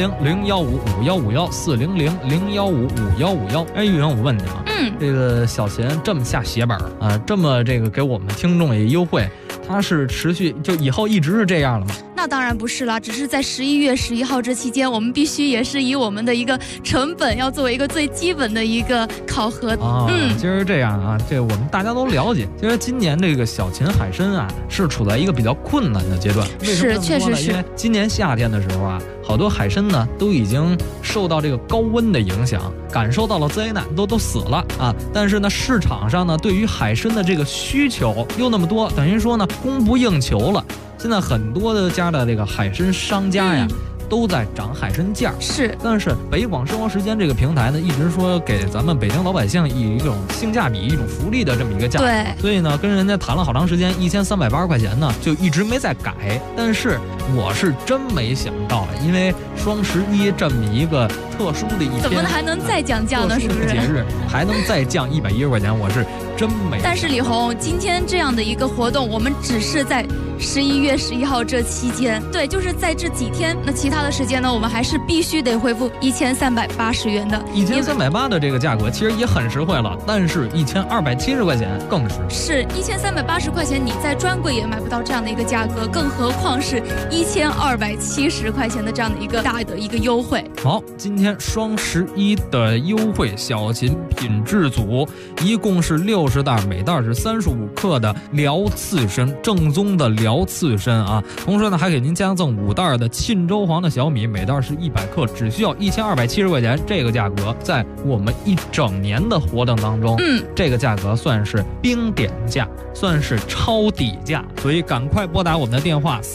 400-015-5151，400-015-5151。玉莹，我问你啊，这个小秦这么下血本啊，这么这个给我们听众也优惠，它是持续就以后一直是这样了吗？ 那当然不是啦，只是在11月11号这期间，我们必须也是以我们的一个成本要作为一个最基本的一个考核。 其实这样啊，这我们大家都了解。其实今年这个小秦海参啊，是处在一个比较困难的阶段。为什么这么说呢？ 确实是。 因为今年夏天的时候啊，好多海参呢都已经受到这个高温的影响，感受到了灾难，都死了啊。但是呢，市场上呢对于海参的这个需求又那么多，等于说呢供不应求了。现在很多的家的这个海参商家呀，都在涨海参价。 是， 但是北广生活时间这个平台呢，一直说给咱们北京老百姓以一种性价比、一种福利的这么一个价格。 对， 所以呢，跟人家谈了好长时间，1380块钱呢，就一直没再改。但是我是真没想到，因为双11这么一个特殊的一天， 怎么还能再降价呢？是不是？ 节日还能再降110块钱，我是真没。 但是李红，今天这样的一个活动，我们只是在11月11号这期间，对，就是在这几天。那其他的时间呢，我们还是必须得恢复1380元的。 1380的这个价格其实也很实惠了，但是1270块钱更是1380块钱，你在专柜也买不到这样的一个价格，更何况是1270块钱的这样的一个大的一个优惠。 好，今天双11的优惠小秦品质组，一共是60袋，每袋是35克的辽刺参，正宗的辽刺参啊。同时呢，还给您加赠5袋的沁州黄的小米，每袋是100克，只需要1270块钱。这个价格在我们一整年的活动当中，这个价格算是冰点价，算是超底价。所以赶快拨打我们的电话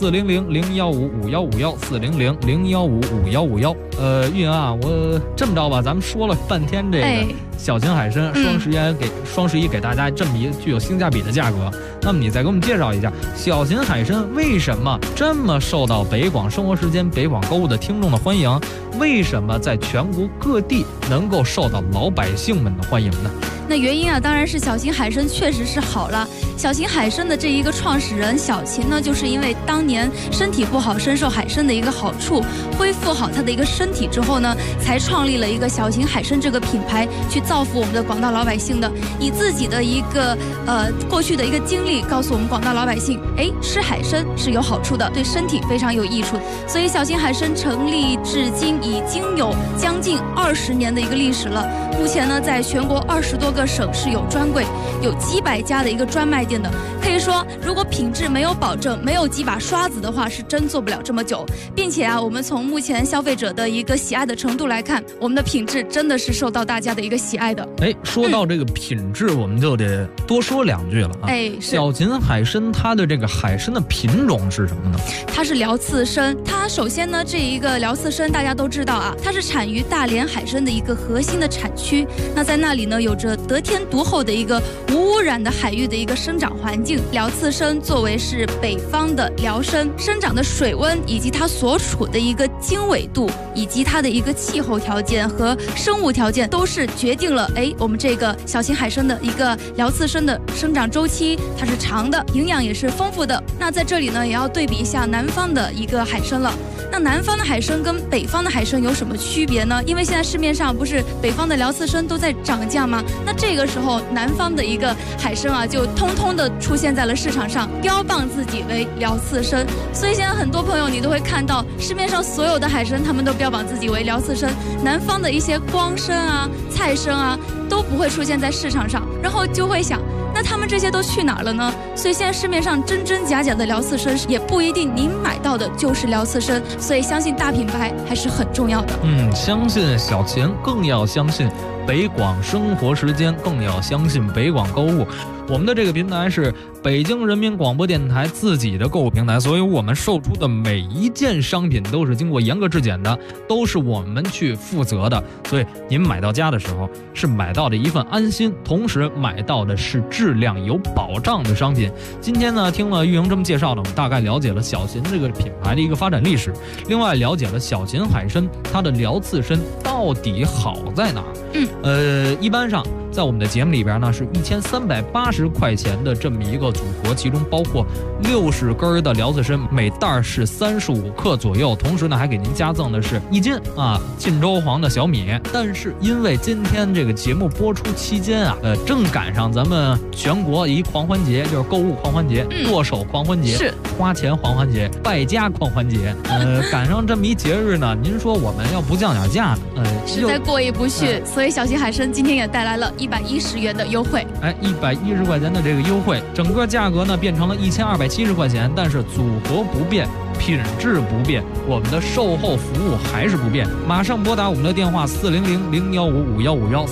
400-015-5151，400-015-5151。玉莹啊，我这么着吧，咱们说了半天这个小秦海参，双11给大家这么一个具有性价比的价格。那么你再给我们介绍一下，小秦海参为什么这么受到北广生活时间、北广购物的听众的欢迎？为什么在全国各地能够受到老百姓们的欢迎呢？ 那原因啊，当然是小秦海参确实是好了。小秦海参的这一个创始人小秦呢，就是因为当年身体不好，深受海参的一个好处，恢复好他的一个身体之后呢，才创立了一个小秦海参这个品牌，去造福我们的广大老百姓的。以自己的一个过去的一个经历，告诉我们广大老百姓，吃海参是有好处的，对身体非常有益处。所以小秦海参成立至今已经有将近20年的一个历史了。目前呢，在全国20多个省市有专柜，有几百家的一个专卖店的。可以说，如果品质没有保证，没有几把刷子的话，是真做不了这么久。并且啊，我们从目前消费者的一个喜爱的程度来看，我们的品质真的是受到大家的一个喜爱的。 说到这个品质，我们就得多说2句了啊。小秦海参它的这个海参的品种是什么呢？ 它是辽刺参。它首先呢，这一个辽刺参大家都知道啊，它是产于大连海参的一个核心的产区。那在那里呢，有着得天独厚的一个无污染的海域的一个生长环境。辽刺参作为是北方的辽参，生长的水温以及它所处的一个经纬度，以及它的一个气候条件和生物条件，都是决定了我们这个小秦海参的一个辽刺参的生长周期，它是长的，营养也是丰富的。那在这里呢，也要对比一下南方的一个海参了。那南方的海参跟北方的海参有什么区别呢？因为现在市面上不是北方的辽刺参都在涨价吗？那这个时候南方的一个海参啊，就通通的出现在了市场上，标榜自己为辽刺参。所以现在很多朋友你都会看到市面上所有的海参，他们都标榜自己为辽刺参，南方的一些光参啊、菜参啊都不会出现在市场上，然后就会想，那他们这些都去哪儿了呢？所以现在市面上真真假假的辽刺参也不一定您买到的就是辽刺参，所以相信大品牌还是很重要的。 相信小秦，更要相信北广生活时间，更要相信北广购物。我们的这个平台是北京人民广播电台自己的购物平台，所以我们售出的每一件商品都是经过严格质检的，都是我们去负责的。所以您买到家的时候是买到的一份安心，同时买到的是质量有保障的商品。今天呢，听了玉莹这么介绍呢，我们大概了解了小秦这个品牌的一个发展历史，另外了解了小秦海参它的辽刺参到底好在哪儿。一般上在我们的节目里边呢，是1380块钱的这么一个组合，其中包括60根的辽刺参，每袋是35克左右，同时呢还给您加赠的是1斤晋州黄的小米。但是因为今天这个节目播出期间正赶上咱们全国一狂欢节，就是购物狂欢节、剁手狂欢节、花钱狂欢节、败家狂欢节，赶上这么一节日呢，您说我们要不降点价呢， 实在过意不去。所以小秦海参今天也带来了110元的优惠 ，110块钱的这个优惠，整个价格呢变成了1270块钱，但是组合不变，品质不变，我们的售后服务还是不变。马上拨打我们的电话400-015-5151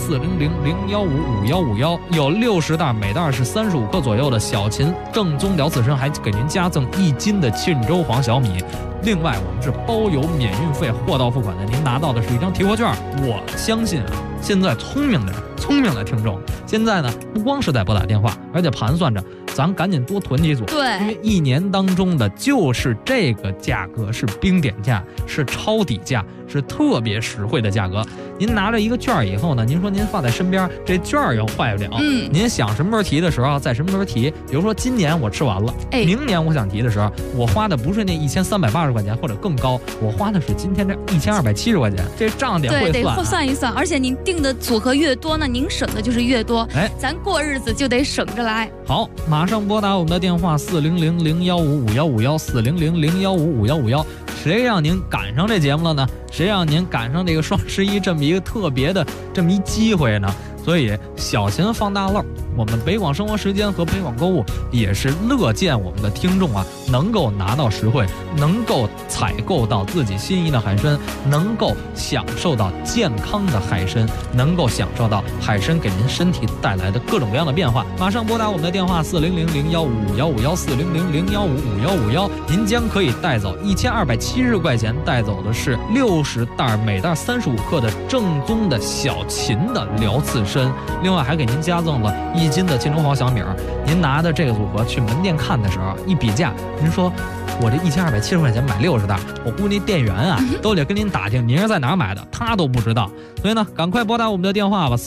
400-015-5151，有60袋，每袋是35克左右的小秦正宗辽刺参，还给您加赠1斤的晋州黄小米。另外我们是包邮免运费，货到付款的，您拿到的是一张提货券。我相信现在聪明的听众现在呢，不光是在拨打电话，而且盘算着咱赶紧多囤几组， 对， 因为一年当中的就是这个价格是冰点价，是抄底价，是特别实惠的价格。您拿着一个券以后呢，您说您放在身边，这券又坏不了，您想什么时候提的时候在什么时候提。比如说今年我吃完了，明年我想提的时候，我花的不是那1380块钱或者更高，我花的是今天这1270块钱，这账得会算， 对，得算一算。而且您定的组合越多呢，您省的就是越多，咱过日子就得省着来。 好，马上拨打我们的电话400-015-5151 400-015-5151。谁让您赶上这节目了呢？谁让您赶上这个双11这么一个特别的这么一机会呢？所以小秦放大漏，我们北广生活时间和北广购物也是乐见我们的听众能够拿到实惠，能够采购到自己心仪的海参，能够享受到健康的海参，能够享受到海参给您身体带来的各种各样的变化。马上拨打我们的电话400-015-5151 400-015-5151，您将可以带走1270块钱，带走的是60袋，每袋35克的正宗的小秦的辽刺参，另外还给您加赠了1斤的晋州黄小米。您拿的这个组合去门店看的时候一比价，您说我这1270块钱买60袋，我估计那店员啊都得跟您打听您是在哪儿买的，他都不知道。所以呢，赶快拨打我们的电话吧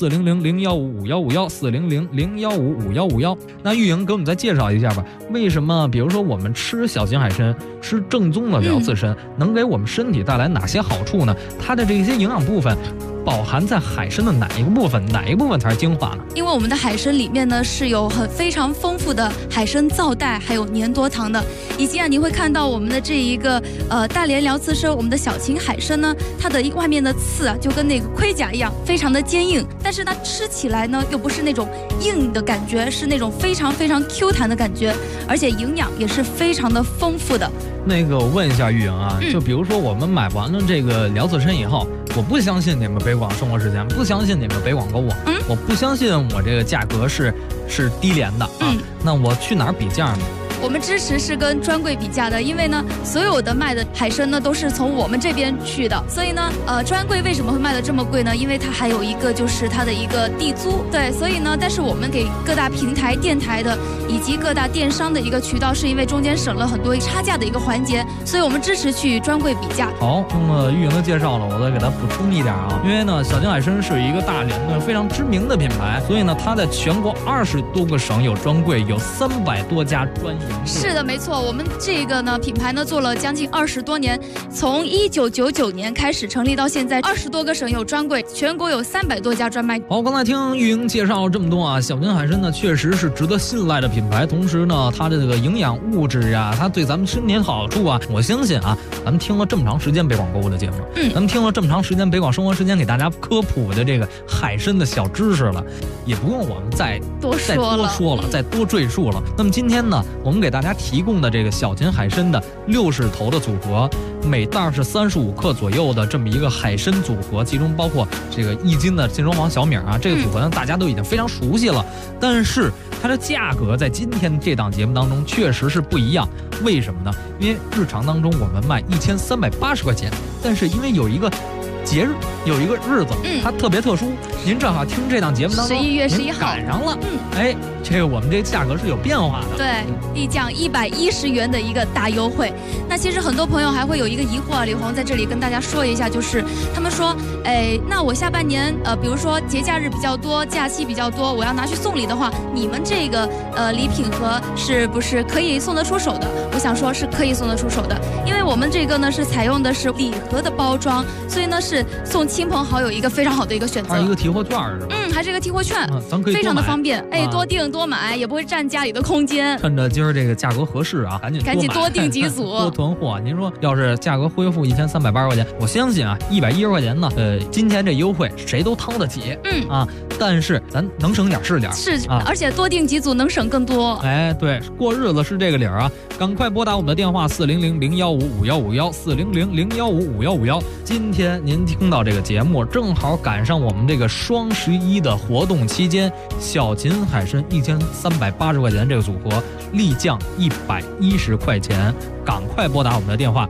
，400-015-5151，400-015-5151。那玉莹给我们再介绍一下吧，为什么比如说我们吃小型海参，吃正宗的辽刺参，能给我们身体带来哪些好处呢？它的这些营养部分饱含在海参的哪一个部分？哪一个部分才是精华呢？ 因为我们的海参里面呢是有非常丰富的海参皂带，还有粘多糖的，以及你会看到我们的这一个大连辽刺参，我们的小型海参呢，它的外面的刺就跟那个盔甲一样，非常的坚硬，但是它吃起来呢又不是那种硬的感觉，是那种非常非常 Q 弹的感觉，而且营养也是非常的丰富的。 那个我问一下玉莹啊，就比如说我们买完了这个辽刺参以后，我不相信你们北广生活时间，不相信你们北广购物，我不相信我这个价格是低廉的啊，那我去哪儿比价呢？ 我们支持是跟专柜比价的，因为呢，所有的卖的海参呢都是从我们这边去的，所以呢，专柜为什么会卖的这么贵呢？因为它还有一个就是它的一个地租，对，所以呢，但是我们给各大平台、电台的以及各大电商的一个渠道，是因为中间省了很多差价的一个环节，所以我们支持去专柜比价。 好，那么玉莹的介绍了，我再给它补充一点啊，因为呢，小型海参是一个大连的非常知名的品牌，所以呢，它在全国20多个省有专柜，有300多家专营。 是的，没错，我们这个呢品牌呢做了将近20多年，从1999年开始成立到现在，20多个省有专柜，全国有300多家专卖。 好，刚才听玉莹介绍了这么多啊，小型海参呢确实是值得信赖的品牌，同时呢，它的这个营养物质啊，它对咱们身体的好处啊，我相信啊，咱们听了这么长时间北广购物的节目，咱们听了这么长时间北广生活时间给大家科普的这个海参的小知识了，也不用我们再多说了，再多赘述了。那么今天呢，我们给大家提供的这个小型海参的60头的组合，每袋是35克左右的这么一个海参组合，其中包括这个1斤的金双黄小米啊，这个组合呢大家都已经非常熟悉了，但是它的价格在今天这档节目当中确实是不一样。为什么呢？因为日常当中我们卖1380块钱，但是因为有一个节日，有一个日子，它特别特殊，您正好听这档节目当中 11月11号赶上了，哎，这个我们这价格是有变化的， 对，立降110元的一个大优惠。那其实很多朋友还会有一个疑惑啊，李红在这里跟大家说一下，就是他们说，哎，那我下半年比如说节假日比较多，假期比较多，我要拿去送礼的话，你们这个礼品盒是不是可以送得出手的？我想说是可以送得出手的，因为我们这个呢是采用的是礼盒的包装，所以呢是送亲朋好友一个非常好的一个选择。 还有一个提货券是吧？ 还是一个提货券， 咱可以非常的方便，哎，多订多买，也不会占家里的空间。 趁着今儿这个价格合适啊，赶紧多订几组， 多囤货。您说要是价格恢复1380块钱，我相信啊，110块钱呢，今天这优惠谁都掏得起，但是咱能省点是点， 而且多订几组能省更多。 哎，对，过日子是这个理儿啊，赶快拨打我们的电话400-015-5151，400-015-5151。今天您听到这个节目，正好赶上我们这个双11的活动期间，小型海参1380块钱这个组合立降110块钱，赶快拨打我们的电话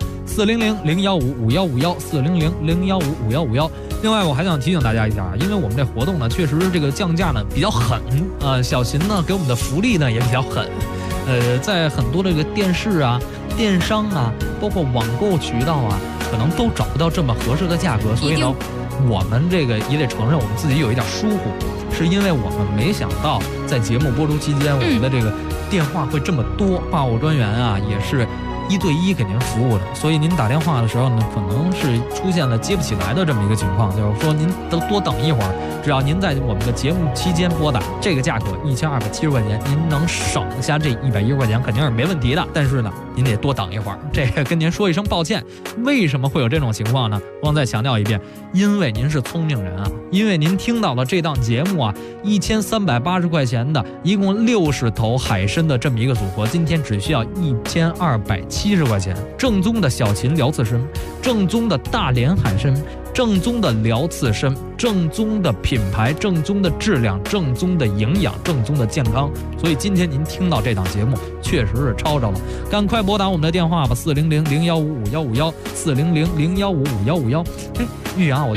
400-015-5151，400-015-5151。另外，我还想提醒大家一下啊，因为我们这活动呢，确实这个降价呢比较狠，小秦呢给我们的福利呢也比较狠，在很多这个电视啊、电商啊，包括网购渠道啊，可能都找不到这么合适的价格，所以呢，我们这个也得承认我们自己有一点疏忽，是因为我们没想到在节目播出期间，我们的这个电话会这么多，话务专员啊也是1对1给您服务的，所以您打电话的时候呢，可能是出现了接不起来的这么一个情况，就是说您都多等一会儿，只要您在我们的节目期间拨打，这个价格1270块钱，您能省下这110块钱肯定是没问题的，但是呢，您得多等一会儿，这个跟您说一声抱歉。为什么会有这种情况呢？我再强调一遍，因为您是聪明人啊，因为您听到了这档节目啊，1380块钱的一共60头海参的这么一个组合，今天只需要1270块钱，正宗的小秦辽刺参，正宗的大连海参，正宗的辽刺参，正宗的品牌，正宗的质量，正宗的营养，正宗的健康。所以今天您听到这档节目确实是抄着了，赶快拨打我们的电话吧400-015-5151，400-015-5151。哎，玉阳，我觉得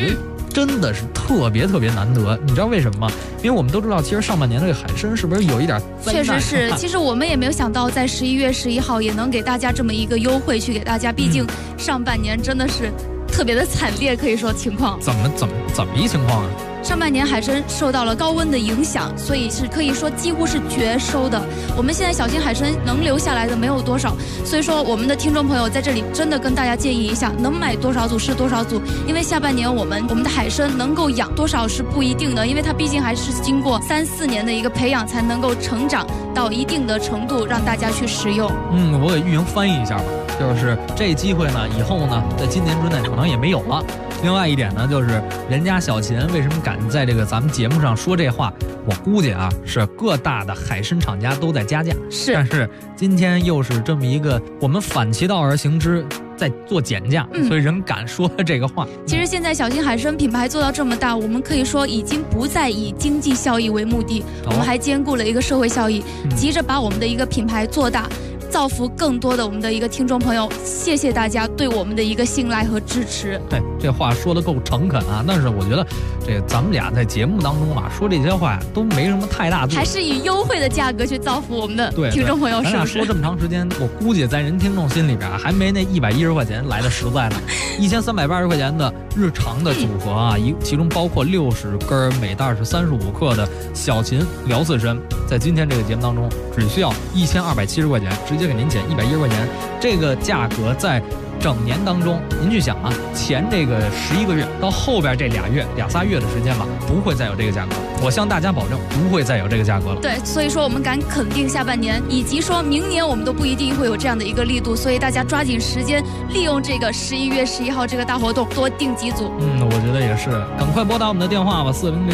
真的是特别难得。你知道为什么吗？因为我们都知道，其实上半年这个海参是不是有一点灾难？ 确实是，其实我们也没有想到，在11月11号也能给大家这么一个优惠去给大家，毕竟上半年真的是特别的惨烈，可以说情况。 怎么一情况啊？ 上半年海参受到了高温的影响，所以是可以说几乎是绝收的。我们现在小型海参能留下来的没有多少，所以说我们的听众朋友在这里真的跟大家建议一下，能买多少组是多少组，因为下半年我们的海参能够养多少是不一定的，因为它毕竟还是经过3、4年的一个培养才能够成长到一定的程度，让大家去食用。 我给玉莹翻译一下吧，就是这机会呢，以后呢，在今年之内可能也没有了。另外一点呢，就是人家小秦为什么敢在这个咱们节目上说这话，我估计啊，是各大的海参厂家都在加价。 是， 但是今天又是这么一个我们反其道而行之，在做减价，所以人敢说这个话。 其实现在小型海参品牌做到这么大，我们可以说已经不再以经济效益为目的，我们还兼顾了一个社会效益，急着把我们的一个品牌做大，造福更多的我们的一个听众朋友。谢谢大家对我们的一个信赖和支持。 对，这话说得够诚恳啊！但是我觉得这个咱们俩在节目当中啊说这些话呀，都没什么太大度， 还是以优惠的价格去造福我们的听众朋友，是不是？ 说这么长时间，我估计在人听众心里边还没那110块钱来的实在呢。1380块钱的日常的组合啊，其中包括60根，每袋是35克的小秦辽刺参，在今天这个节目当中只需要1270块钱，直接给您减110块钱。这个价格在整年当中，您去想啊，前这个11个月到后边这2、3月的时间吧，不会再有这个价格。我向大家保证，不会再有这个价格了。 对，所以说我们敢肯定下半年，以及说明年我们都不一定会有这样的一个力度，所以大家抓紧时间，利用这个11月11号这个大活动，多订几组。 我觉得也是，赶快拨打我们的电话吧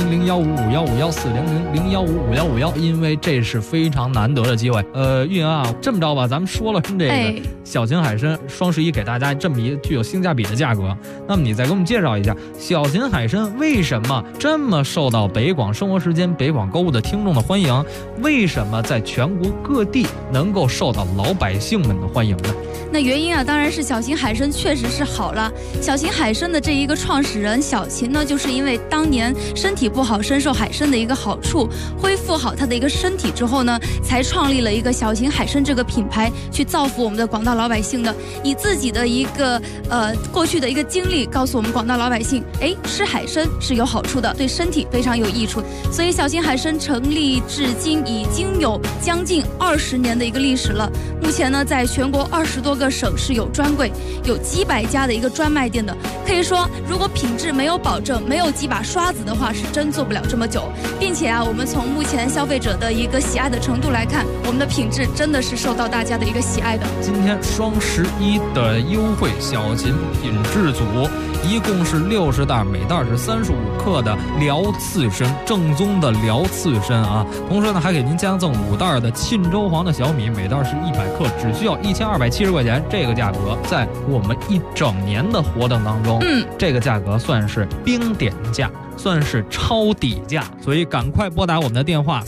，4000155151，4000155151，因为这是非常难得的机会。玉莹啊，这么着吧，咱们说了这个小型海参双11给大家这么一具有性价比的价格，那么你再给我们介绍一下小型海参为什么这么受到北广生活时间、北广购物的听众的欢迎？为什么在全国各地能够受到老百姓们的欢迎呢？ 那原因啊，当然是小型海参确实是好了。小型海参的这一个创始人小秦呢，就是因为当年身体不好，深受海参的一个好处，恢复好他的一个身体之后呢，才创立了一个小型海参这个品牌，去造福我们的广大老百姓的。以自己的一个过去的一个经历，告诉我们广大老百姓，吃海参是有好处的，对身体非常有益处。所以小型海参成立至今已经有将近20年的一个历史了。目前呢，在全国20多个省市有专柜，有几百家的一个专卖店的。可以说，如果品质没有保证，没有几把刷子的话，是真做不了这么久。并且啊，我们从目前消费者的一个喜爱的程度来看，我们的品质真的是受到大家的一个喜爱的。 今天双11的优惠小秦品质组，一共是60袋，每袋是35克的辽刺参，正宗的辽刺参啊。同时呢，还给您加赠5袋的沁州黄的小米，每袋是100克，只需要1270块钱。这个价格在我们一整年的活动当中，这个价格算是冰点价，算是超底价，所以赶快拨打我们的电话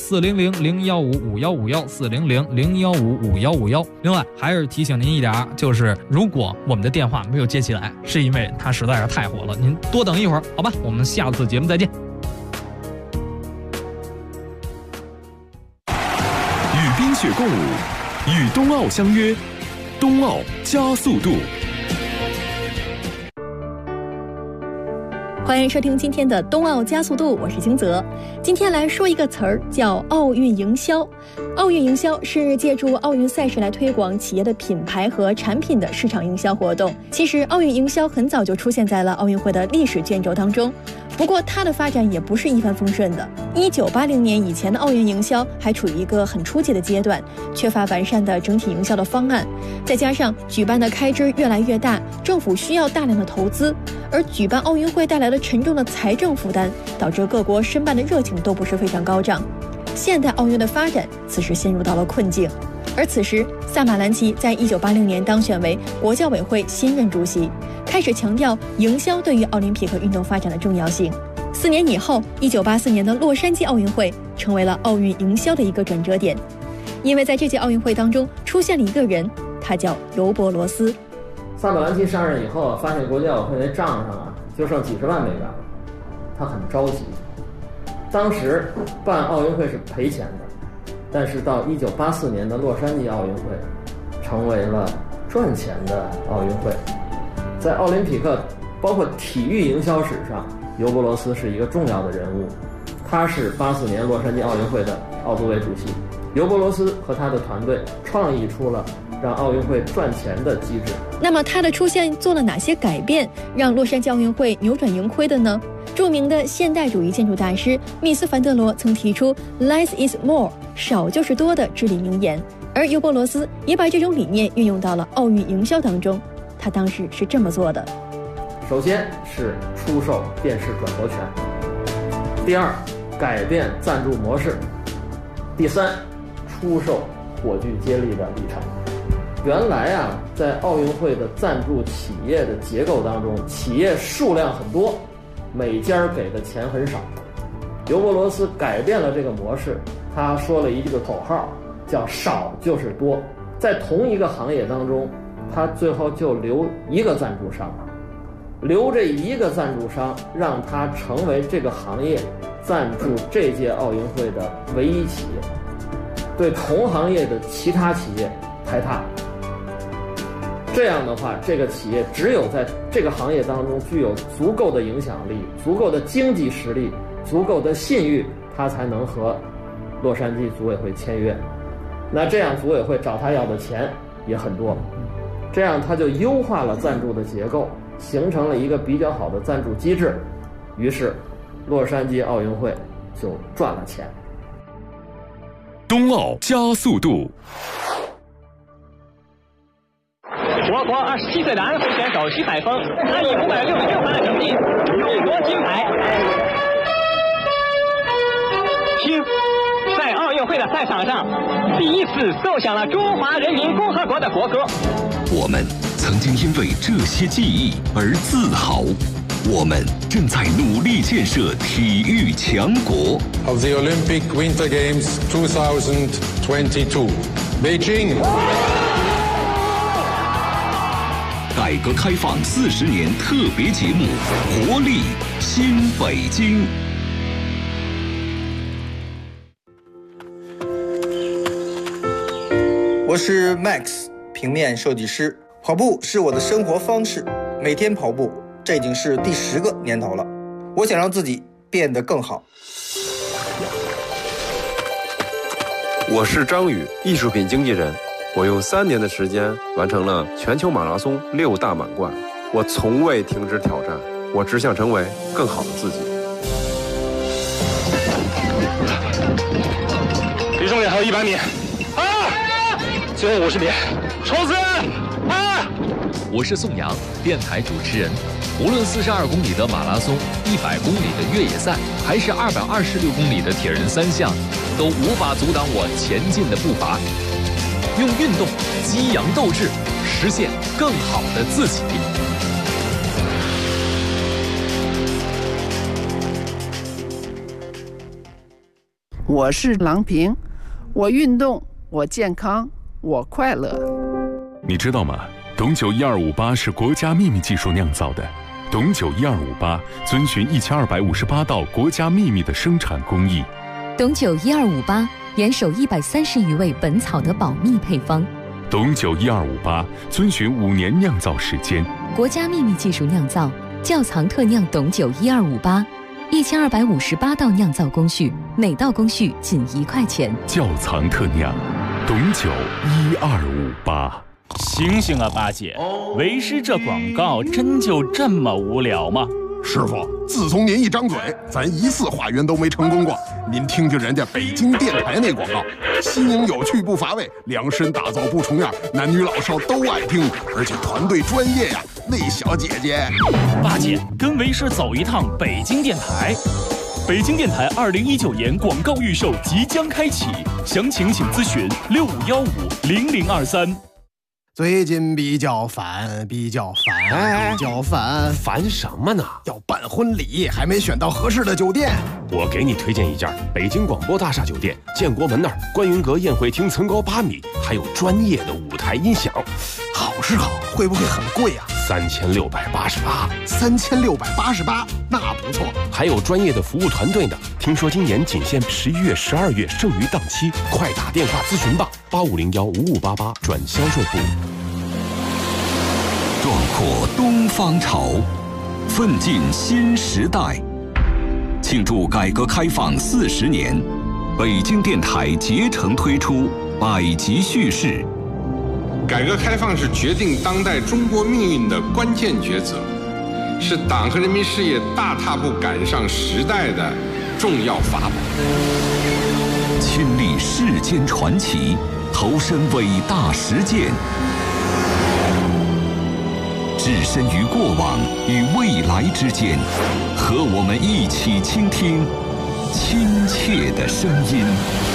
400-015-5151，400-015-5151。另外还是提醒您一点，就是如果我们的电话没有接起来，是因为它实在是太火了，您多等一会儿，好吧？我们下次节目再见。 与冰雪共舞，与冬奥相约，冬奥加速度。 欢迎收听今天的冬奥加速度，我是金泽。今天来说一个词儿，叫奥运营销。奥运营销是借助奥运赛事来推广企业的品牌和产品的市场营销活动。其实奥运营销很早就出现在了奥运会的历史卷轴当中，不过它的发展也不是一帆风顺的。1980年以前的奥运营销还处于一个很初级的阶段，缺乏完善的整体营销的方案，再加上举办的开支越来越大，政府需要大量的投资，而举办奥运会带来了沉重的财政负担，导致各国申办的热情都不是非常高涨。现代奥运的发展此时陷入到了困境，而此时萨马兰奇在1980年当选为国教委会新任主席，开始强调营销对于奥林匹克运动发展的重要性。4年以后，1984年的洛杉矶奥运会成为了奥运营销的一个转折点，因为在这届奥运会当中出现了一个人，他叫尤伯罗斯。 萨马兰奇上任以后，发现国教委会那账上啊就剩几十万美元了， 他很着急。当时办奥运会是赔钱的，但是到1984年的洛杉矶奥运会，成为了赚钱的奥运会。在奥林匹克包括体育营销史上，尤伯罗斯是一个重要的人物。他是84年洛杉矶奥运会的奥组委主席。尤伯罗斯和他的团队创意出了让奥运会赚钱的机制。 那么他的出现做了哪些改变，让洛杉矶奥运会扭转盈亏的呢？著名的现代主义建筑大师密斯·凡德罗曾提出 "Less is more" 少就是多的至理名言，而尤伯罗斯也把这种理念运用到了奥运营销当中。他当时是这么做的： 首先是出售电视转播权，第二，改变赞助模式，第三，出售火炬接力的里程。原来啊，在奥运会的赞助企业的结构当中，企业数量很多，每家给的钱很少。尤伯罗斯改变了这个模式，他说了一个口号，叫少就是多。在同一个行业当中，他最后就留一个赞助商，留这一个赞助商，让他成为这个行业赞助这届奥运会的唯一企业，对同行业的其他企业排他。这样的话，这个企业只有在这个行业当中具有足够的影响力、足够的经济实力、足够的信誉，他才能和洛杉矶组委会签约。那这样组委会找他要的钱也很多，这样他就优化了赞助的结构，形成了一个比较好的赞助机制。于是洛杉矶奥运会就赚了钱。 冬奥加速度。 我国27岁的安徽选手徐海峰，他以566分的成绩勇夺金牌。听，在奥运会的赛场上，第一次奏响了中华人民共和国的国歌。 我们曾经因为这些记忆而自豪，我们正在努力建设体育强国。 Of the Olympic Winter Games 2022, Beijing. 改革开放40年特别节目《活力新北京》。 我是 Max， 平面设计师。跑步是我的生活方式，每天跑步，这已经是第10个年头了。我想让自己变得更好。 我是张宇，艺术品经纪人。我用3年的时间完成了全球马拉松6大满贯。我从未停止挑战，我只想成为更好的自己。 离终点还有100米，最后50米，冲刺！ 我是宋阳，电台主持人。无论42公里的马拉松、100公里的越野赛，还是226公里的铁人3项，都无法阻挡我前进的步伐。用运动激扬斗志，实现更好的自己。 我是郎平，我运动，我健康，我快乐。 你知道吗？董酒1258是国家秘密技术酿造的。董酒1258遵循1258道国家秘密的生产工艺。 董酒1258严守130余味本草的保密配方。 董酒1258遵循5年酿造时间。 国家秘密技术酿造，窖藏特酿董酒1258，1258道酿造工序，每道工序仅1块钱。 窖藏特酿，董酒1258。 醒醒啊，八姐！为师这广告真就这么无聊吗？ 师傅，自从您一张嘴，咱1次化缘都没成功过。您听听人家北京电台那广告，新颖有趣不乏味，量身打造不重样，男女老少都爱听，而且团队专业呀。那小姐姐， 八姐跟为师走一趟北京电台。北京电台2019年广告预售即将开启，详情请咨询65150023。 最近比较烦， 烦什么呢？ 要办婚礼，还没选到合适的酒店。 我给你推荐一家北京广播大厦酒店，建国门那儿观云阁宴会厅层高8米，还有专业的舞台音响。 好是好，会不会很贵啊？ 3688，那不错。 还有专业的服务团队呢。听说今年仅限11月、12月剩余档期，快打电话咨询吧，85015588转销售部。 壮阔东方潮，奋进新时代。庆祝改革开放40年，北京电台竭诚推出百集叙事。 改革开放是决定当代中国命运的关键抉择，是党和人民事业大踏步赶上时代的重要法宝。 亲历世间传奇，投身伟大实践，置身于过往与未来之间，和我们一起倾听亲切的声音。